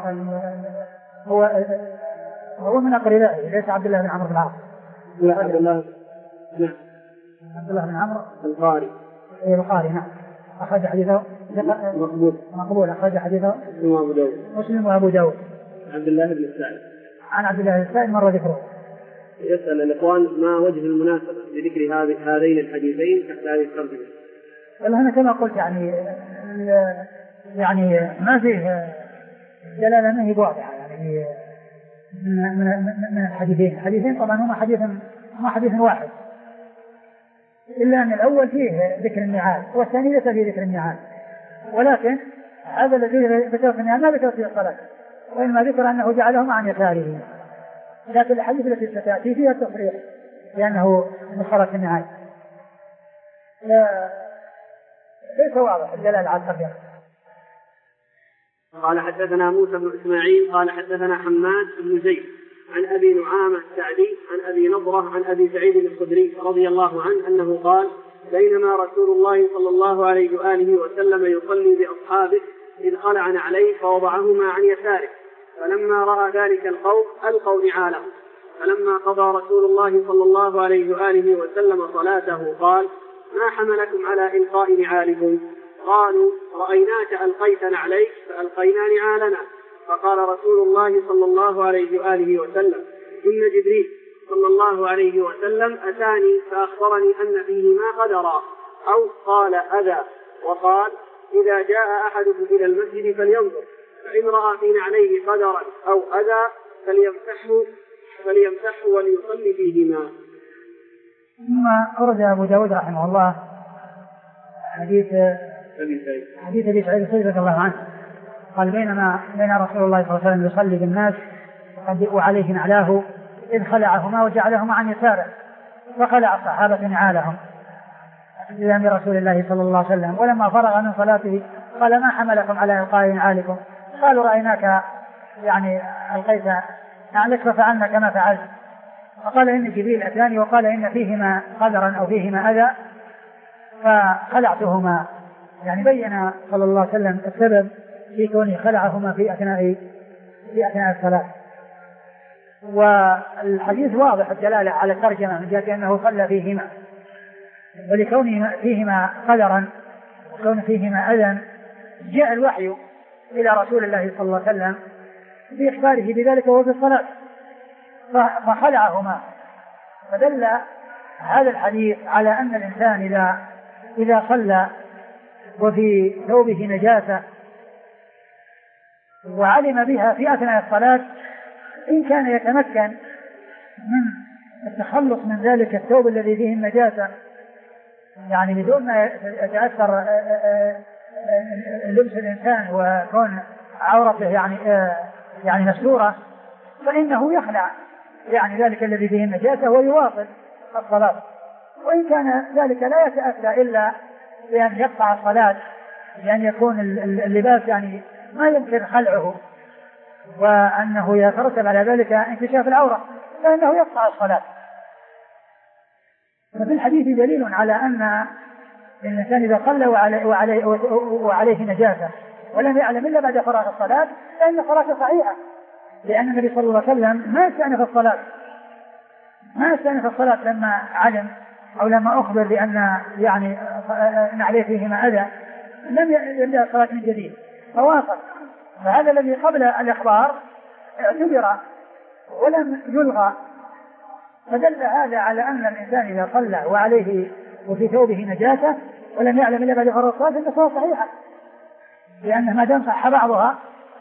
هو هو من أقربائه ليس عبد الله بن عمرو بن العاص. لا عبد الله. نعم. عبد الله بن عمرو القاري. أي القاري نعم. أخرج حديثه مقبول. مقبول أخرج حديثه مسلم وأبو داود. مسلم وأبو داود. عبد الله بن السائب. عن عبد الله بن السائب مر ذكره. يسأل الإخوان ما وجه المناسبة لذكر هذين الحديثين تحت هذه الترجمة؟ والله أنا كما قلت يعني يعني ما فيه دلالة ما هي واضحة يعني من من من الحديثين. الحديثين طبعا هما حديث ما حديث واحد إلا أن الأول فيه ذكر الميعاد والثاني ليس فيه ذكر الميعاد، ولكن هذا الذي ذكر في الميعاد ما ذكر فيه الصلاة وإنما ذكر أنه جعلهم عن يساره. لكن الحديث التي ستأتي فيها التصريح لأنه مصرح في النهاية ليس واضح الدلالة على التغيير. قال حدثنا موسى بن إسماعيل قال حدثنا حماد بن زيد عن أبي نعامة السعدي عن أبي نضرة عن أبي سعيد الخدري رضي الله عنه أنه قال بينما رسول الله صلى الله عليه وآله وسلم يصلي بأصحابه إذ خلع عليه فوضعهما عن يساره، فلما رأى ذلك القوم ألقوا نعالهم، فلما قضى رسول الله صلى الله عليه وآله وسلم صلاته قال ما حملكم على إلقاء نعالكم؟ قالوا رأيناك ألقيت نعليك فألقينا نعالنا. فقال رسول الله صلى الله عليه وآله وسلم إن جبريل صلى الله عليه وسلم أتاني فأخبرني أن فيهما قدرا، أو قال أذى، وقال إذا جاء أحدكم إلى المسجد فلينظر فإن رأى في نعليه قدرا أو أذى فليمسحه فليمسحه وليصلي فيهما. ثم أورد أبو داود رحمه الله حديث حديث أبي سعيد الخدري رضي الله عنه قال بينما بين رسول الله صلى الله عليه وسلم يصلي بالناس وقد وعليه نعلاه إذ خلعهما وجعلهما عن يساره، فخلع الصحابة نعالهم بأمر رسول الله صلى الله عليه وسلم، ولما فرغ من صلاته قال ما حملكم على إلقاء نعالكم؟ قالوا رأيناك يعني ألقيت نعلك ففعلنا كما فعلت. فقال إن جبريل أتاني وقال إن فيهما قدرا أو فيهما أذى فخلعتهما، يعني بين صلى الله عليه وسلم السبب في كونه خلعهما في أثناء في أثناء الصلاة. والحديث واضح الدلالة على الترجمة من جهة أنه صلى فيهما، ولكون فيهما قدرا وكون فيهما أذى جاء الوحي إلى رسول الله صلى الله عليه وسلم بإخباره بذلك وهو في الصلاة فخلعهما. فدل هذا الحديث على أن الإنسان إذا إذا صلى وفي ثوبه نجاسة وعلم بها في أثناء الصلاة، إن كان يتمكن من التخلص من ذلك الثوب الذي فيه النجاسة يعني بدون ما يتأثر لبس الإنسان وكون عورته يعني يعني مستورة، فإنه يخلع يعني ذلك الذي فيه النجاسة ويواصل الصلاة. وإن كان ذلك لا يتأتى إلا بأن يقطع الصلاة، لأن يكون اللباس يعني ما يمكن خلعه وأنه يترتب على ذلك انكشاف العورة، فإنه يقطع الصلاة. ففي الحديث دليل على أن الإنسان إذا صلى وعليه, وعليه, وعليه نجاسة ولم يعلم إلا بعد فراغ الصلاة فإن الصلاة صحيحة، لأن النبي صلى الله عليه وسلم ما استأنف الصلاة ما استأنف الصلاة لما علم أو لما أخبر بأن يعني أن عليه فيهما أذى، لم يبدأ الصلاة من جديد فواصل. فهذا الذي قبل الإخبار اعتبر ولم يلغى، فدل هذا على أن الإنسان إذا صلى وعليه وفي ثوبه نجاسة ولم يعلم إلا بعد فراغ الصلاة فإن الصلاة صحيحة، لأن ما دام صح بعضها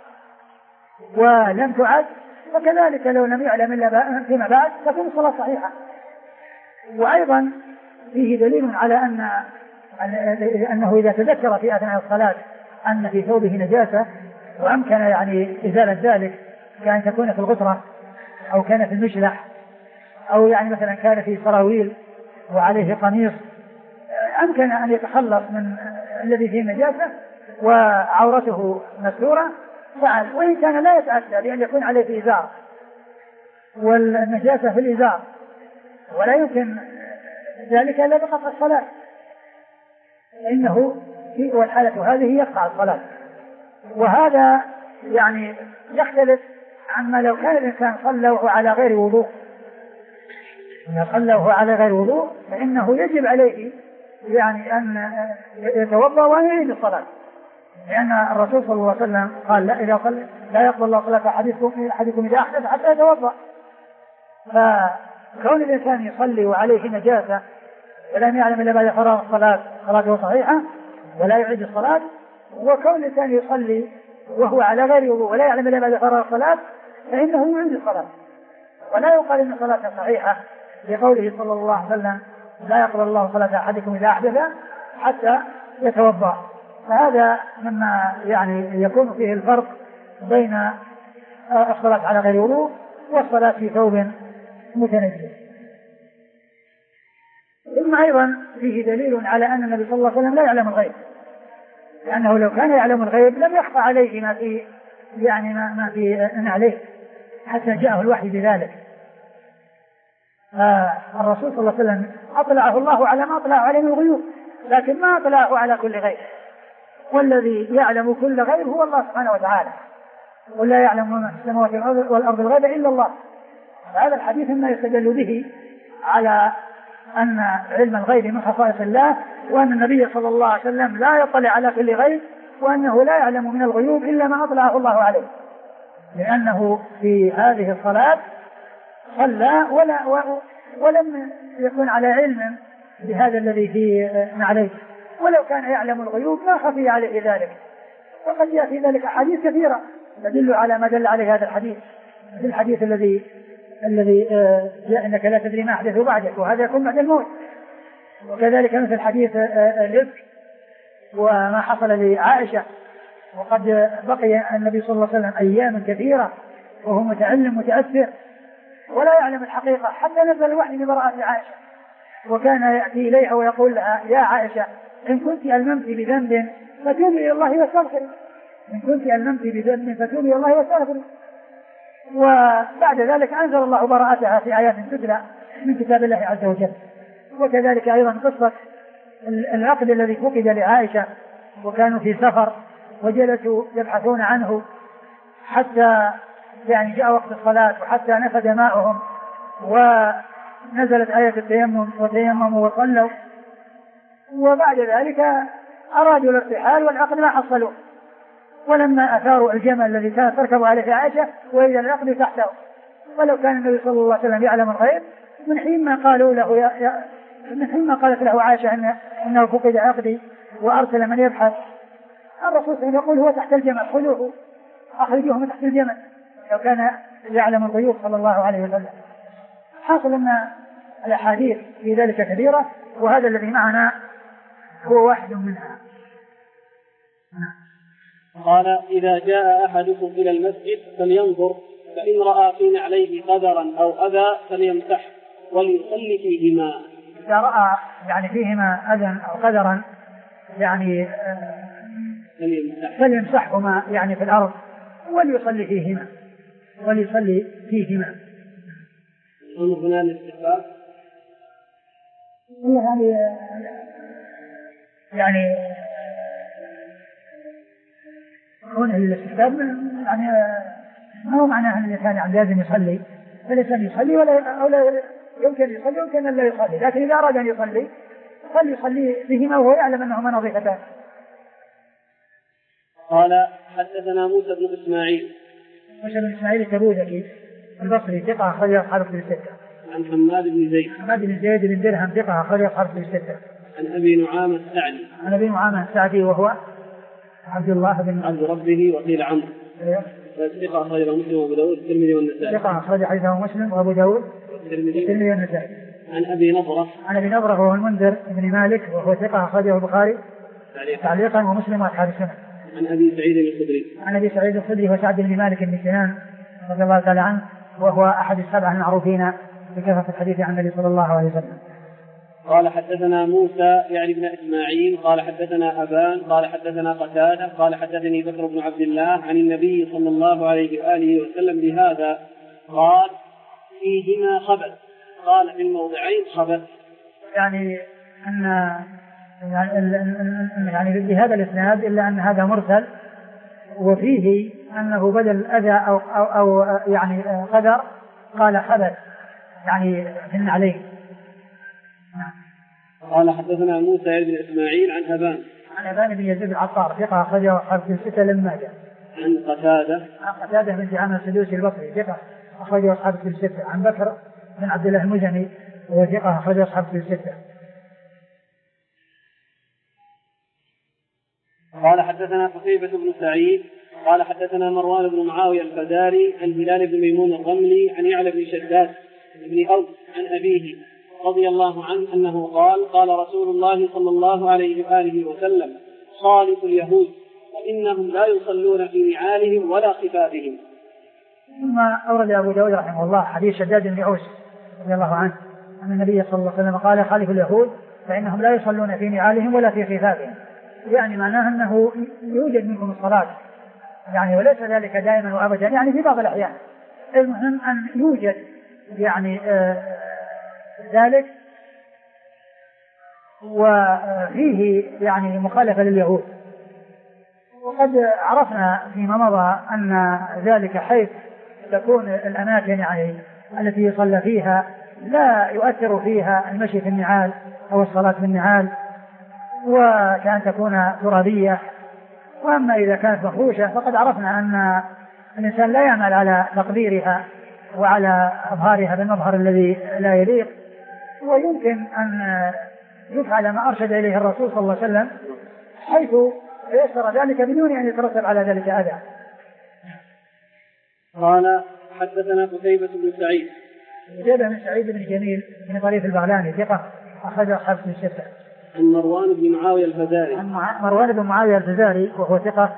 ولم تعد، وكذلك لو لم يعلم إلا فيما بعد فإن الصلاة صحيحة. وأيضا فيه دليل على أن أنه إذا تذكر في أثناء الصلاة أن في ثوبه نجاسة وأمكن يعني إزالة ذلك، كأن تكون في الغترة أو كان في المشلح أو يعني مثلا كان في سراويل وعليه قميص، أمكن أن يتخلص من الذي فيه نجاسة وعورته مستورة فعل، وإن كان لا يتأتى بأن يكون عليه في إزار والنجاسة في الإزار ولا يمكن ذلك إلا بقطع الصلاة، إنه في والحالة هذه يقطع الصلاة. وهذا يعني يختلف عما لو كان الإنسان صلى وهو على غير وضوء. إذا صلى وهو على غير وضوء فإنه يجب عليه يعني أن يتوضأ وأن يعيد الصلاة، لأن الرسول صلى الله عليه وسلم قال لا إذا صلى لا يقبل الله صلاة أحدكم إذا أحدث حتى يتوضأ. فكون الإنسان يصلي وعليه نجاسة ولم يعلم إلا بعد فراغ الصلاة صلاته صحيحة ولا يعيد الصلاة، وكون الإنسان يصلي وهو على غير وضوء ولا يعلم إلا بعد فراغ الصلاة فإنه يعيد الصلاة، ولا يقال إن صلاته صحيحة لقوله صلى الله عليه وسلم لا يقبل الله صلاة أحدكم إذا أحدث حتى يتوضأ. فهذا مما يعني يكون فيه الفرق بين الصلاة على غير وضوء والصلاة في ثوب متنجس. ثم أيضا فيه دليل على أن النبي صلى الله عليه وسلم لا يعلم الغيب، لأنه لو كان يعلم الغيب لم يخفى عليه ما في يعني ما, ما في عليه حتى جاءه الوحي بذلك. الرسول صلى الله عليه وسلم أطلعه الله على ما أطلعه عليه من الغيوب، لكن ما أطلعه على كل غيب، والذي يعلم كل غيب هو الله سبحانه وتعالى، ولا يعلم ما في السماوات والأرض الغيب إلا الله. هذا الحديث ما يستدل به على أن علم الغيب من خصائص الله، وأن النبي صلى الله عليه وسلم لا يطلع على كل غيب، وأنه لا يعلم من الغيوب إلا ما أطلعه الله عليه، لأنه في هذه الصلاة صلى ولا ولم يكن على علم بهذا الذي فيه عليه، ولو كان يعلم الغيوب ما خفي عليه ذلك. وقد يأتي ذلك أحاديث كثيرة تدل على ما دل عليه هذا الحديث، في الحديث الذي الذي جاء إنك لا تدري ما أحدث بعدك، وهذا يكون بعد الموت. وكذلك مثل حديث الإفك وما حصل لعائشة، وقد بقي النبي صلى الله عليه وسلم أيام كثيرة وهو متعلم متأثر ولا يعلم الحقيقة حتى نزل الوحي ببراءة عائشة، وكان يأتي إليها ويقول لها يا عائشة إن كنت ألممت بذنب فتوبي إلى الله واستغفري، إن كنت ألممت بذنب فتوبي إلى الله واستغفري. وبعد ذلك أنزل الله براءتها في آيات تتلى من كتاب الله عز وجل. وكذلك أيضا قصة العقد الذي فقد لعائشة وكانوا في سفر وجلسوا يبحثون عنه حتى يعني جاء وقت الصلاة وحتى نفد ماؤهم ونزلت آية التيمم وتيمموا وصلوا، وبعد ذلك أرادوا الارتحال والعقد ما حصلوا، ولما أثاروا الجمل الذي كانت تركب عليه عائشة وإذا العقد تحته، ولو كان النبي صلى الله عليه وسلم يعلم الغيب من حين ما قالوا له يا يا من حين ما قالت له عائشة إن إنه فقد عقدي وأرسل من يبحث، الرسول صلى الله عليه وسلم يقول هو تحت الجمل خذوه أخرجوه من تحت الجمل، لو كان يعلم الغيوب صلى الله عليه وسلم. حاصل أن الأحاديث في ذلك كثيرة، وهذا الذي معنا هو واحد منها. قال إذا جاء أحدكم إلى المسجد فلينظر، فإن رأى في نعليه قدرا أو أذى فليمسح وليصلي فيهما. إذا رأى يعني فيهما أذى أو قدرا يعني فليمسحهما يعني في الأرض وليصلي فيهما وليصلي فيهما. الأمر هنا الاستحباب يعني يعني هنا الاستحباب يعني ما هو معناه أن الإنسان يعني لازم يصلي، فالإنسان يصلي ولا أو لا يمكن يصلي يمكن أن لا يصلي، لكن إذا أراد أن يصلي فليصلي بهما وهو يعلم أنهما نظيفتان. قال حدثنا موسى بن إسماعيل موسى بن إسماعيل التبوذكي البصري ثقة أخرج أصحاب الكتب الستة. عن حماد بن زيد حماد بن زيد بن درهم ثقة أخرج أصحاب الكتب الستة. عن أبي نعامة السعدي عن أبي نعامة السعدي وهو عبد الله بن عبد ربه وقيل عمرو ثقة أخرجه مسلم وأبو داود والترمذي والنسائي. ثقة أخرج حديثه مسلم وأبو داود والترمذي والنسائي. عن أبي نضرة عن أبي نضرة وهو المنذر بن مالك وهو ثقة أخرجه البخاري تعليقا ومسلم وأصحاب السنة. عن أبي سعيد الخدري عن أبي سعيد الخدري وسعد بن مالك بن سنان رضي الله تعالى عنه وهو أحد السبعة المعروفين بكثرة الحديث عن النبي صلى الله عليه وسلم. قال حدثنا موسى يعني بن إسماعيل قال حدثنا أبان قال حدثنا قتادة قال حدثني بكر بن عبد الله عن النبي صلى الله عليه وآله وسلم بهذا قال فيهما خبث، قال في الموضعين خبث. يعني أن يعني بهذا الإسناد إلا أن هذا مرسل، وفيه أنه بدل أذى أو, أو, أو يعني قدر قال خبث يعني من عليه. قال حدثنا موسى بن إسماعيل عن أبان عن أبان بن يزيد العطار ثقة أخرجه أصحاب الستة لما جاء. عن قتادة عن قتادة بن دعامة السدوسي البصري ثقة أخرجه أصحاب الستة. عن بكر بن عبد الله المزني وهو ثقة أخرجه أصحاب الستة. قال حدثنا قتيبة بن سعيد قال حدثنا مروان بن معاوية الفزاري عن هلال بن ميمون الرملي عن يعلى بن شداد بن أوس عن أبيه رضي الله عنه أنه قال قال رسول الله صلى الله عليه وآله وسلم خالف اليهود فإنهم لا يصلون في نعالهم ولا خفافهم. ثم أورد أبو داود رحمه الله حديث شداد بن أوس رضي الله عنه أن النبي صلى الله عليه وسلم قال خالف اليهود فإنهم لا يصلون في نعالهم ولا في خفافهم، يعني معناه أنه يوجد منكم الصلاة يعني وليس ذلك دائما وأبدا، يعني في بعض الأحيان. المهم أن يوجد يعني آه ذلك وفيه يعني مخالفة لليهود. وقد عرفنا فيما مضى أن ذلك حيث تكون الأماكن يعني التي يصلى فيها لا يؤثر فيها المشي في النعال أو الصلاة في النعال، وكان تكون ترابية. وأما إذا كانت مفروشة فقد عرفنا أن الإنسان لا يعمل على تقديرها وعلى أظهارها بالمظهر الذي لا يليق، ويمكن أن يفعل ما أرشد إليه الرسول صلى الله عليه وسلم حيث يسر ذلك بدون أن يترتب على ذلك أذى. قال حدثنا قتيبة بن سعيد قتيبة بن سعيد بن جميل بن طريف البغلاني ثقة أخرج أصحاب الستة. عن مروان بن معاوية الفزاري عن مروان بن معاوية الفزاري وهو ثقة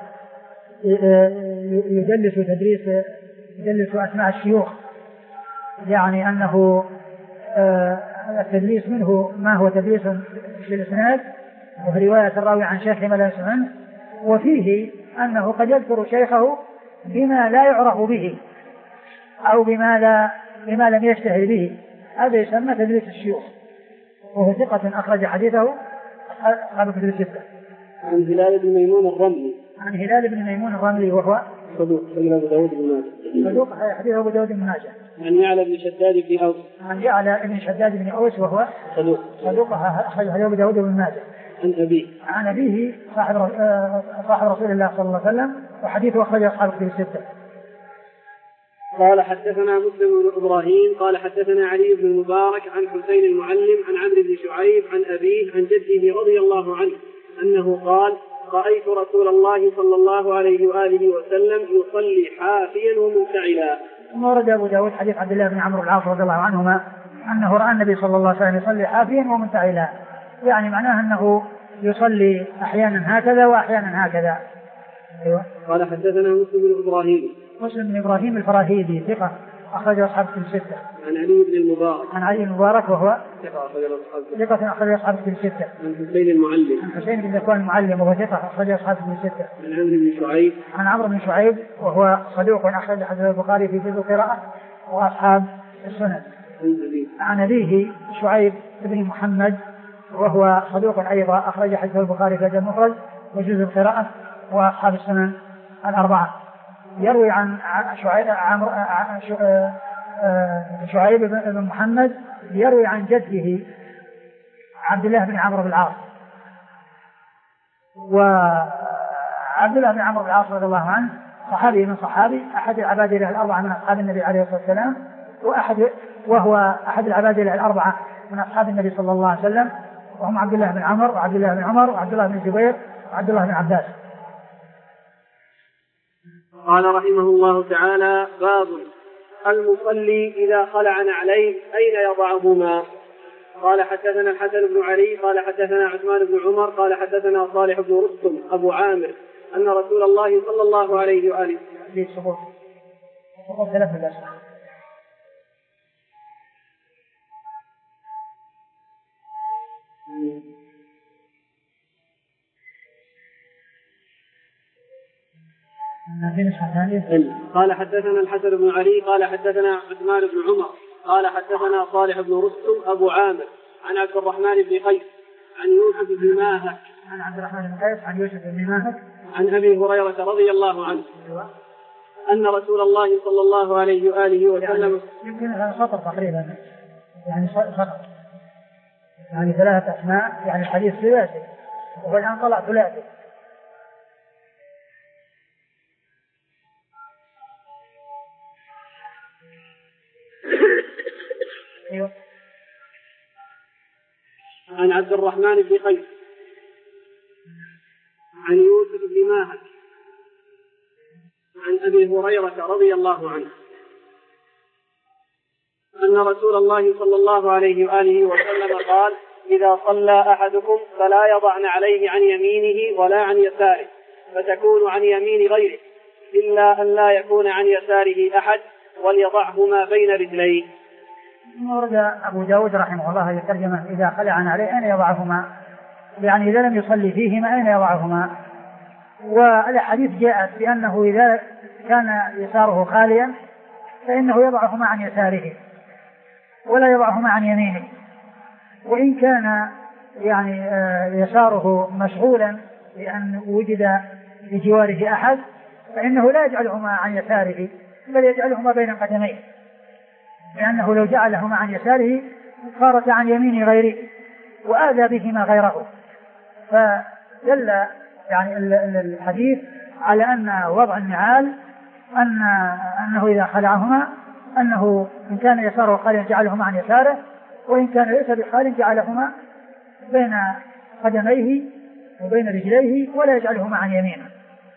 يدلس تدريس يدلس أسماء الشيوخ، يعني أنه التدليس منه ما هو تدليس في الإسناد وفي رواية الراوي عن شيخ ما لا يسمعه، وفيه أنه قد يذكر شيخه بما لا يعرف به أو بما, لا بما لم يشتهر به، هذا يسمى تدليس الشيوخ. وهو ثقة أخرج حديثه أصحاب الكتب الستة. عن هلال بن ميمون الرملي عن هلال بن ميمون الرملي وهو صدوق سلم أبو داود بن ماجه. صدوق حديث أبو داود بن ماجه. عن يعلى بن شداد بن أوس. عن يعلى بن شداد بن أوس وهو صدوق. صدوق حديث أبو داود بن ماجه. عن أبيه. عن أبيه صاحب صاحب رسول الله صلى الله عليه وسلم وحديثه أخرج أصحاب الكتب الستة. قال حدثنا مسلم بن إبراهيم قال حدثنا علي بن المبارك عن حسين المعلم عن عمرو بن شعيب عن أبيه عن جده رضي الله عنه أنه قال رأيت رسول الله صلى الله عليه وآله وسلم يصلي حافيا ومنفعلا. ثم ورد أبو داود حديث عبد الله بن عمرو بن العاص رضي الله عنهما أنه رأى النبي صلى الله عليه وسلم يصلي حافيا ومنفعلا، يعني معناه أنه يصلي أحيانا هكذا وأحيانا هكذا. أيوة. قال حدثنا مسلم بن إبراهيم مسلم بن إبراهيم الفراهيدي ثقة أخرج أصحاب الكتب الستة. عن علي بن المبارك عن علي بن المبارك وهو ثقة أخرج أصحاب الكتب الستة. عن حسين المعلم عن حسين بن ذكوان المعلم وهو ثقة أخرج أصحاب الكتب الستة. عن عمرو بن شعيب عن عمرو بن شعيب وهو صدوق أخرج حديث البخاري في جزء القراءة وأصحاب السنن. عن أبيه شعيب بن محمد وهو صدوق أيضا أخرج حديث البخاري في جزء المفرد وجزء القراءة وأصحاب السنن الأربعة. يروي عن شعيب عمرو شعيب بن محمد يروي عن جده عبد الله بن عمرو بن العاص، وعبد الله بن عمرو بن العاص رضي الله عنه صحابي من صحابي أحد العبادلة الأربعة من أصحاب النبي عليه الصلاة والسلام، وأحد وهو أحد العبادلة الأربعة من أصحاب النبي صلى الله عليه وسلم، وهم عبد الله بن عمر وعبد الله بن عمر وعبد الله بن الزبير وعبد الله بن عباس. قال رحمه الله تعالى باب المصلي إذا خلع نعليه أين يضعهما. قال حدثنا الحسن بن علي قال حدثنا عثمان بن عمر قال حدثنا صالح بن رستم أبو عامر أن رسول الله صلى الله عليه وآله في سقوط سقوط ثلاث الأشهر. قال حدثنا الحسن بن علي قال حدثنا عثمان بن عمر قال حدثنا صالح بن رستم أبو عامر عن عبد الرحمن بن قيس عن يوسف بن ماهك عن عبد الرحمن بن قيس عن يوسف بن ماهك عن أبي هريرة رضي الله عنه أن رسول الله صلى الله عليه وآله وسلم يمكن هذا سطر تقريبا، يعني سطر يعني ثلاثة أسماء، يعني الحديث ثلاثي وهو الآن طلع ثلاثي. أيوة. عن عبد الرحمن بن قيس عن يوسف بن ماهك عن أبي هريرة رضي الله عنه أن رسول الله صلى الله عليه وآله وسلم قال إذا صلى أحدكم فلا يضعن عليه عن يمينه ولا عن يساره فتكون عن يمين غيره إلا أن لا يكون عن يساره أحد وليضعهما بين رجليه. ورد أبو داود رحمه الله يترجم إذا خلع عليه أين يضعهما، يعني إذا لم يصلي فيهما أين يضعهما. والحديث جاءت بأنه إذا كان يساره خاليا فإنه يضعهما عن يساره ولا يضعهما عن يمينه، وإن كان يعني يساره مشغولا لأن وجد بجواره أحد فإنه لا يجعلهما عن يساره بل يجعلهما بين قدميه، لأنه لو جعلهما عن يساره صارت عن يمين غيره وآذى بهما غيره. فدل يعني الحديث على أن وضع النعال أن أنه إذا خلعهما أنه إن كان يساره خاليا جعلهما عن يساره، وإن كان ليس بخال جعلهما بين قدميه وبين رجليه ولا يجعلهما عن يمينه.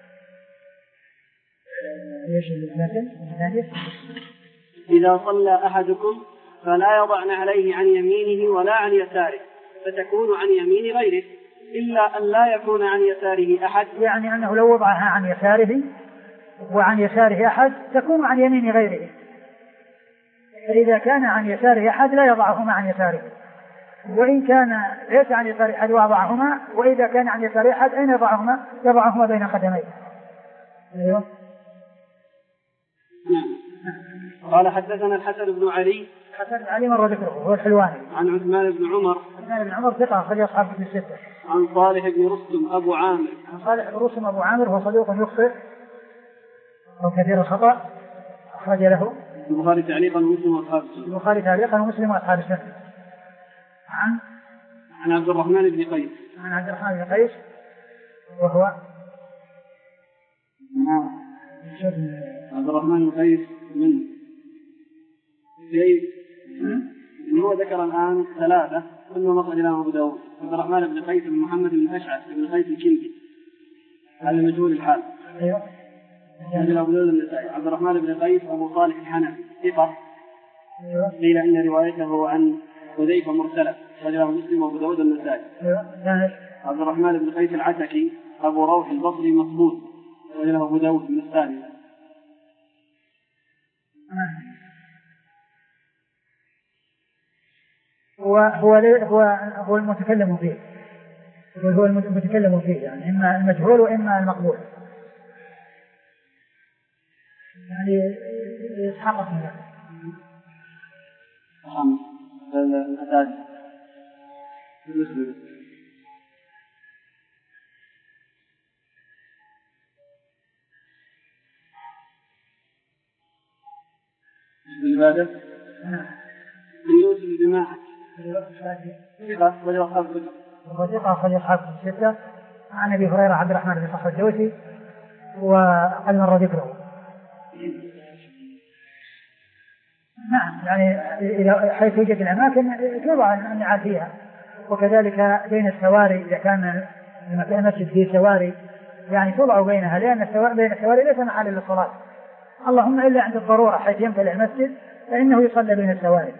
إذا صلى أحدكم فلا يضعن عليه عن يمينه ولا عن يساره فتكون عن يمين غيره إلا أن لا يكون عن يساره أحد، يعني أنه لو وضعها عن يساره وعن يساره أحد تكون عن يمين غيره، فإذا كان عن يساره أحد لا يضعهما عن يساره، وإن كان ليس عن يساره أحد وضعهما، وإذا كان عن يساره أحد أين يضعهما؟ يضعهما بين قدميه. أيوه. قال حدثنا الحسن بن علي حسن بن علي مر ذكره هو الحلواني عن عثمان بن عمر عثمان بن عمر ثقة أخرج أصحاب الكتب الستة. عن صالح بن رستم أبو عامر عن صالح بن رستم أبو عامر هو صدوق يخطئ أو كثير الخطأ أخرج له البخاري تعليقا ومسلم وأصحاب السنة. البخاري تعليقا ومسلم وأصحاب السنة. عن عن عبد الرحمن بن قيس عن عبد الرحمن بن قيس وهو عبد الرحمن بن قيس من قيس هو ذكر الآن ثلاثة كلهم مخرج له أبو داود. عبد الرحمن بن قيس بن محمد بن أشعث بن قيس الكندي هذا مجهول الحال. أيوه. عبد الرحمن بن قيس أبو صالح الحنفي ثقة. أيوه. قيل إن روايته عن حذيفة مرسلة رجله مسلم وأبو داود النسائي. أيوه. عبد الرحمن بن قيس العتكي أبو روح البصري مصبوط رجله أبو داود النسائي. هو هو هو هو المتكلم فيه هو المتكلم فيه يعني إما المجهول وإما المقبول يعني يتحقق من ذلك. خامس الأساس المسلم بالعبادة يوسف الجماعة ثقة وجه أصحاب الكتب وثقة وجه أصحاب الكتب الستة. عن أبي هريرة عبد الرحمن بن صخر الدوسي وقد مر ذكره. نعم يعني إذا حيث يوجد الأماكن توضع النعال فيها، وكذلك بين السواري إذا كان المسجد فيه سواري يعني توضع بينها، لأن السواري بين السواري ليس محل للصلاة اللهم إلا عند الضرورة حيث يمتلئ المسجد فإنه يصلى بين السواري.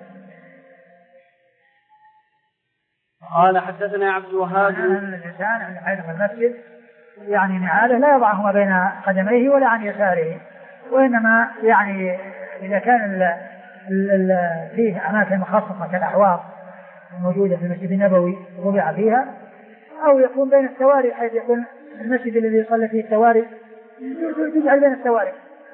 قال حدثنا عبد الوهاب أن الإنسان عند حيث المسجد يعني نعاله لا يضعهما بين قدميه ولا عن يساره، وإنما يعني إذا كان ال ال ال فيه أماكن مخصصة كالأحواض الموجودة في المسجد النبوي وضع فيها، أو يكون بين السواري حيث يكون المسجد الذي يصلي فيه السواري تجعل بين السواري.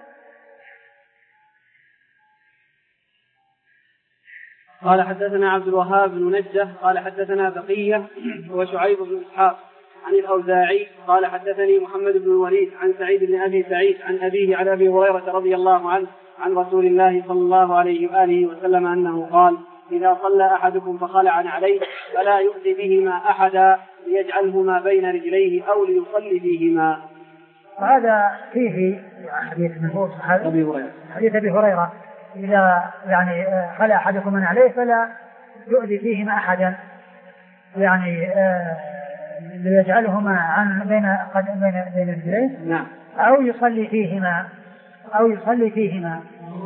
قال حدثنا عبد الوهاب بن نجة قال حدثنا بقية وشعيب بن إسحاق عن الأوزاعي قال حدثني محمد بن الوليد عن سعيد بن أبي سعيد عن أبيه عن أبي هريرة رضي الله عنه عن رسول الله صلى الله عليه وآله وسلم أنه قال: إذا صلى أحدكم فخلع عليه فلا يؤذي بهما أحدا ليجعلهما بين رجليه أو ليصلي فيهما. هذا فيه حديث من أبي هريرة حديث أبي هريرة إذا يعني خلع أحدكم من عليه فلا يؤذي فيهما أحدا يعني ليجعلهما عن بين بين بين رجليه نعم أو يصلي فيهما أو يصلي فيهما.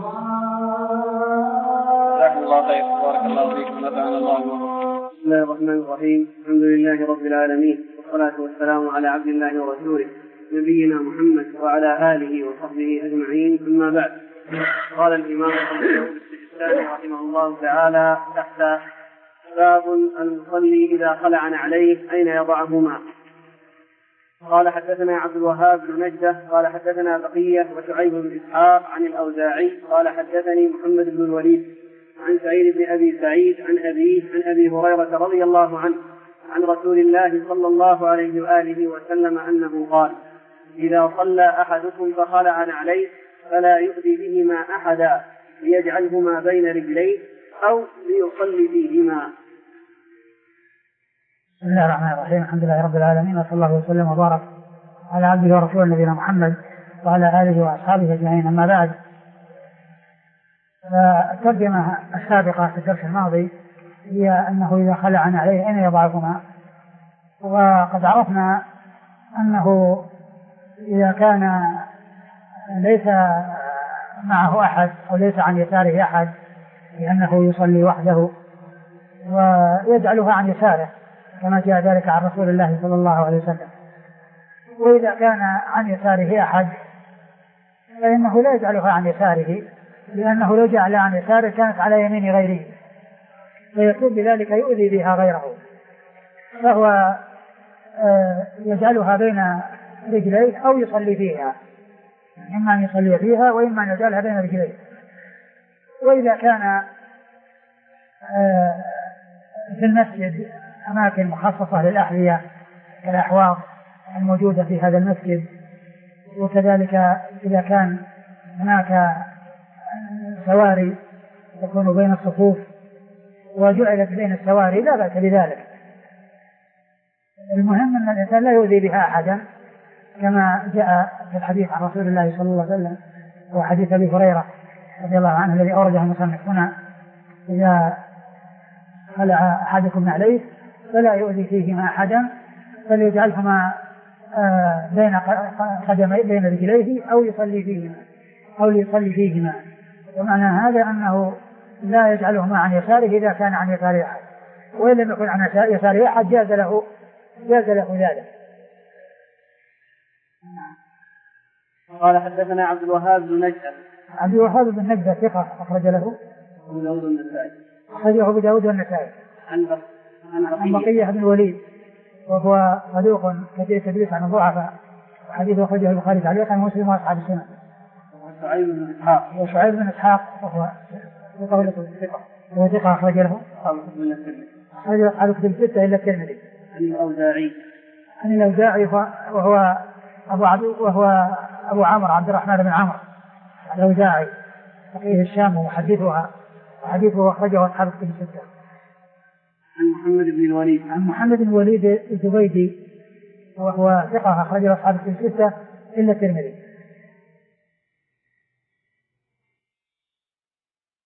جزاكم الله خير بارك الله فيكم نفعنا الله بكم. بسم الله الرحمن الرحيم. الحمد لله رب العالمين والصلاة والسلام على عبد الله ورسوله نبينا محمد وعلى آله وصحبه أجمعين. أما بعد، قال الإمام أبو داود السجستاني رحمه الله تعالى تحت باب المصلي إذا خلع عليه أين يضعهما. قال حدثنا عبد الوهاب بن نجدة قال حدثنا بقية وشعيب بن إسحاق عن الأوزاعي قال حدثني محمد بن الوليد عن سعيد بن أبي سعيد عن أبيه عن أبي هريرة رضي الله عنه عن رسول الله صلى الله عليه وآله وسلم أنه قال: إذا صلى أحدكم فخلع عليه فلا يؤذي بهما أحدا ليجعلهما بين رجليه أو ليصلي فيهما. بسم الله الرحمن الرحيم. الحمد لله رب العالمين وصلى الله وسلم وبارك على عبده ورسوله نبينا محمد وعلى آله وأصحابه أجمعين. أما بعد، فالترجمة السابقة في الدرس الماضي هي أنه إذا خلع عليه أين يضعهما، وقد عرفنا أنه إذا كان ليس معه أحد أو ليس عن يساره أحد لأنه يصلي وحده ويجعلها عن يساره كما جاء ذلك عن رسول الله صلى الله عليه وسلم. وإذا كان عن يساره أحد فإنه لا يجعلها عن يساره، لأنه لو جعل عن يساره كانت على يمين غيره فيكون بذلك يؤذي بها غيره، فهو يجعلها بين رجليه أو يصلي فيها، إما أن يصلي فيها وإما أن يجعلها بين رجليه. وإذا كان في المسجد أماكن مخصصة للأحذية كالأحواض الموجودة في هذا المسجد، وكذلك إذا كان هناك سواري تكون بين الصفوف وجعلت بين السواري لا بأس بذلك. المهم أن الإنسان لا يؤذي بها أحدا، كما جاء في الحديث عن رسول الله صلى الله عليه وسلم وحديث أبي هريرة رضي الله عنه الذي أورده المصنف هنا: إذا خلع أحدكم عليه فلا يؤذي فيهما أحدا، فليجعلهما بين قدمي بين رجليه أو يصلي فيهما أو يصلي فيهما. ومعنى هذا أنه لا يجعلهما عن يساره إذا كان عن يسار أحد، وإن لم يكن عن يسار أحد جاز له جاز له ذلك. قال حدثنا عبد الوهاب بن نجدة. عبد الوهاب بن نجدة ثقة أخرج له أبو داود والنسائي. أخرجه أبو داود والنسائي. عن عن بقية بن الوليد وهو صدوق كثير التدليس عن الضعفاء، وحديثه أخرجه البخاري تعليقا ومسلم وأصحاب السنن. وشعيب بن إسحاق. وشعيب بن إسحاق وهو ثقة وهو ثقة أخرج له أخرج أصحاب الكتب الستة إلا الترمذي. عن الأوزاعي. عن الأوزاعي وهو أبو عبد وهو أبو عمرو عبد الرحمن بن عمرو الأوزاعي فقيه الشام ومحدثها، وحديثه أخرجه أصحاب الكتب الستة. عن محمد بن الوليد. عن محمد بن الوليد الزبيدي وهو ثقة أخرجه أصحاب الكتب الستة إلا الترمذي.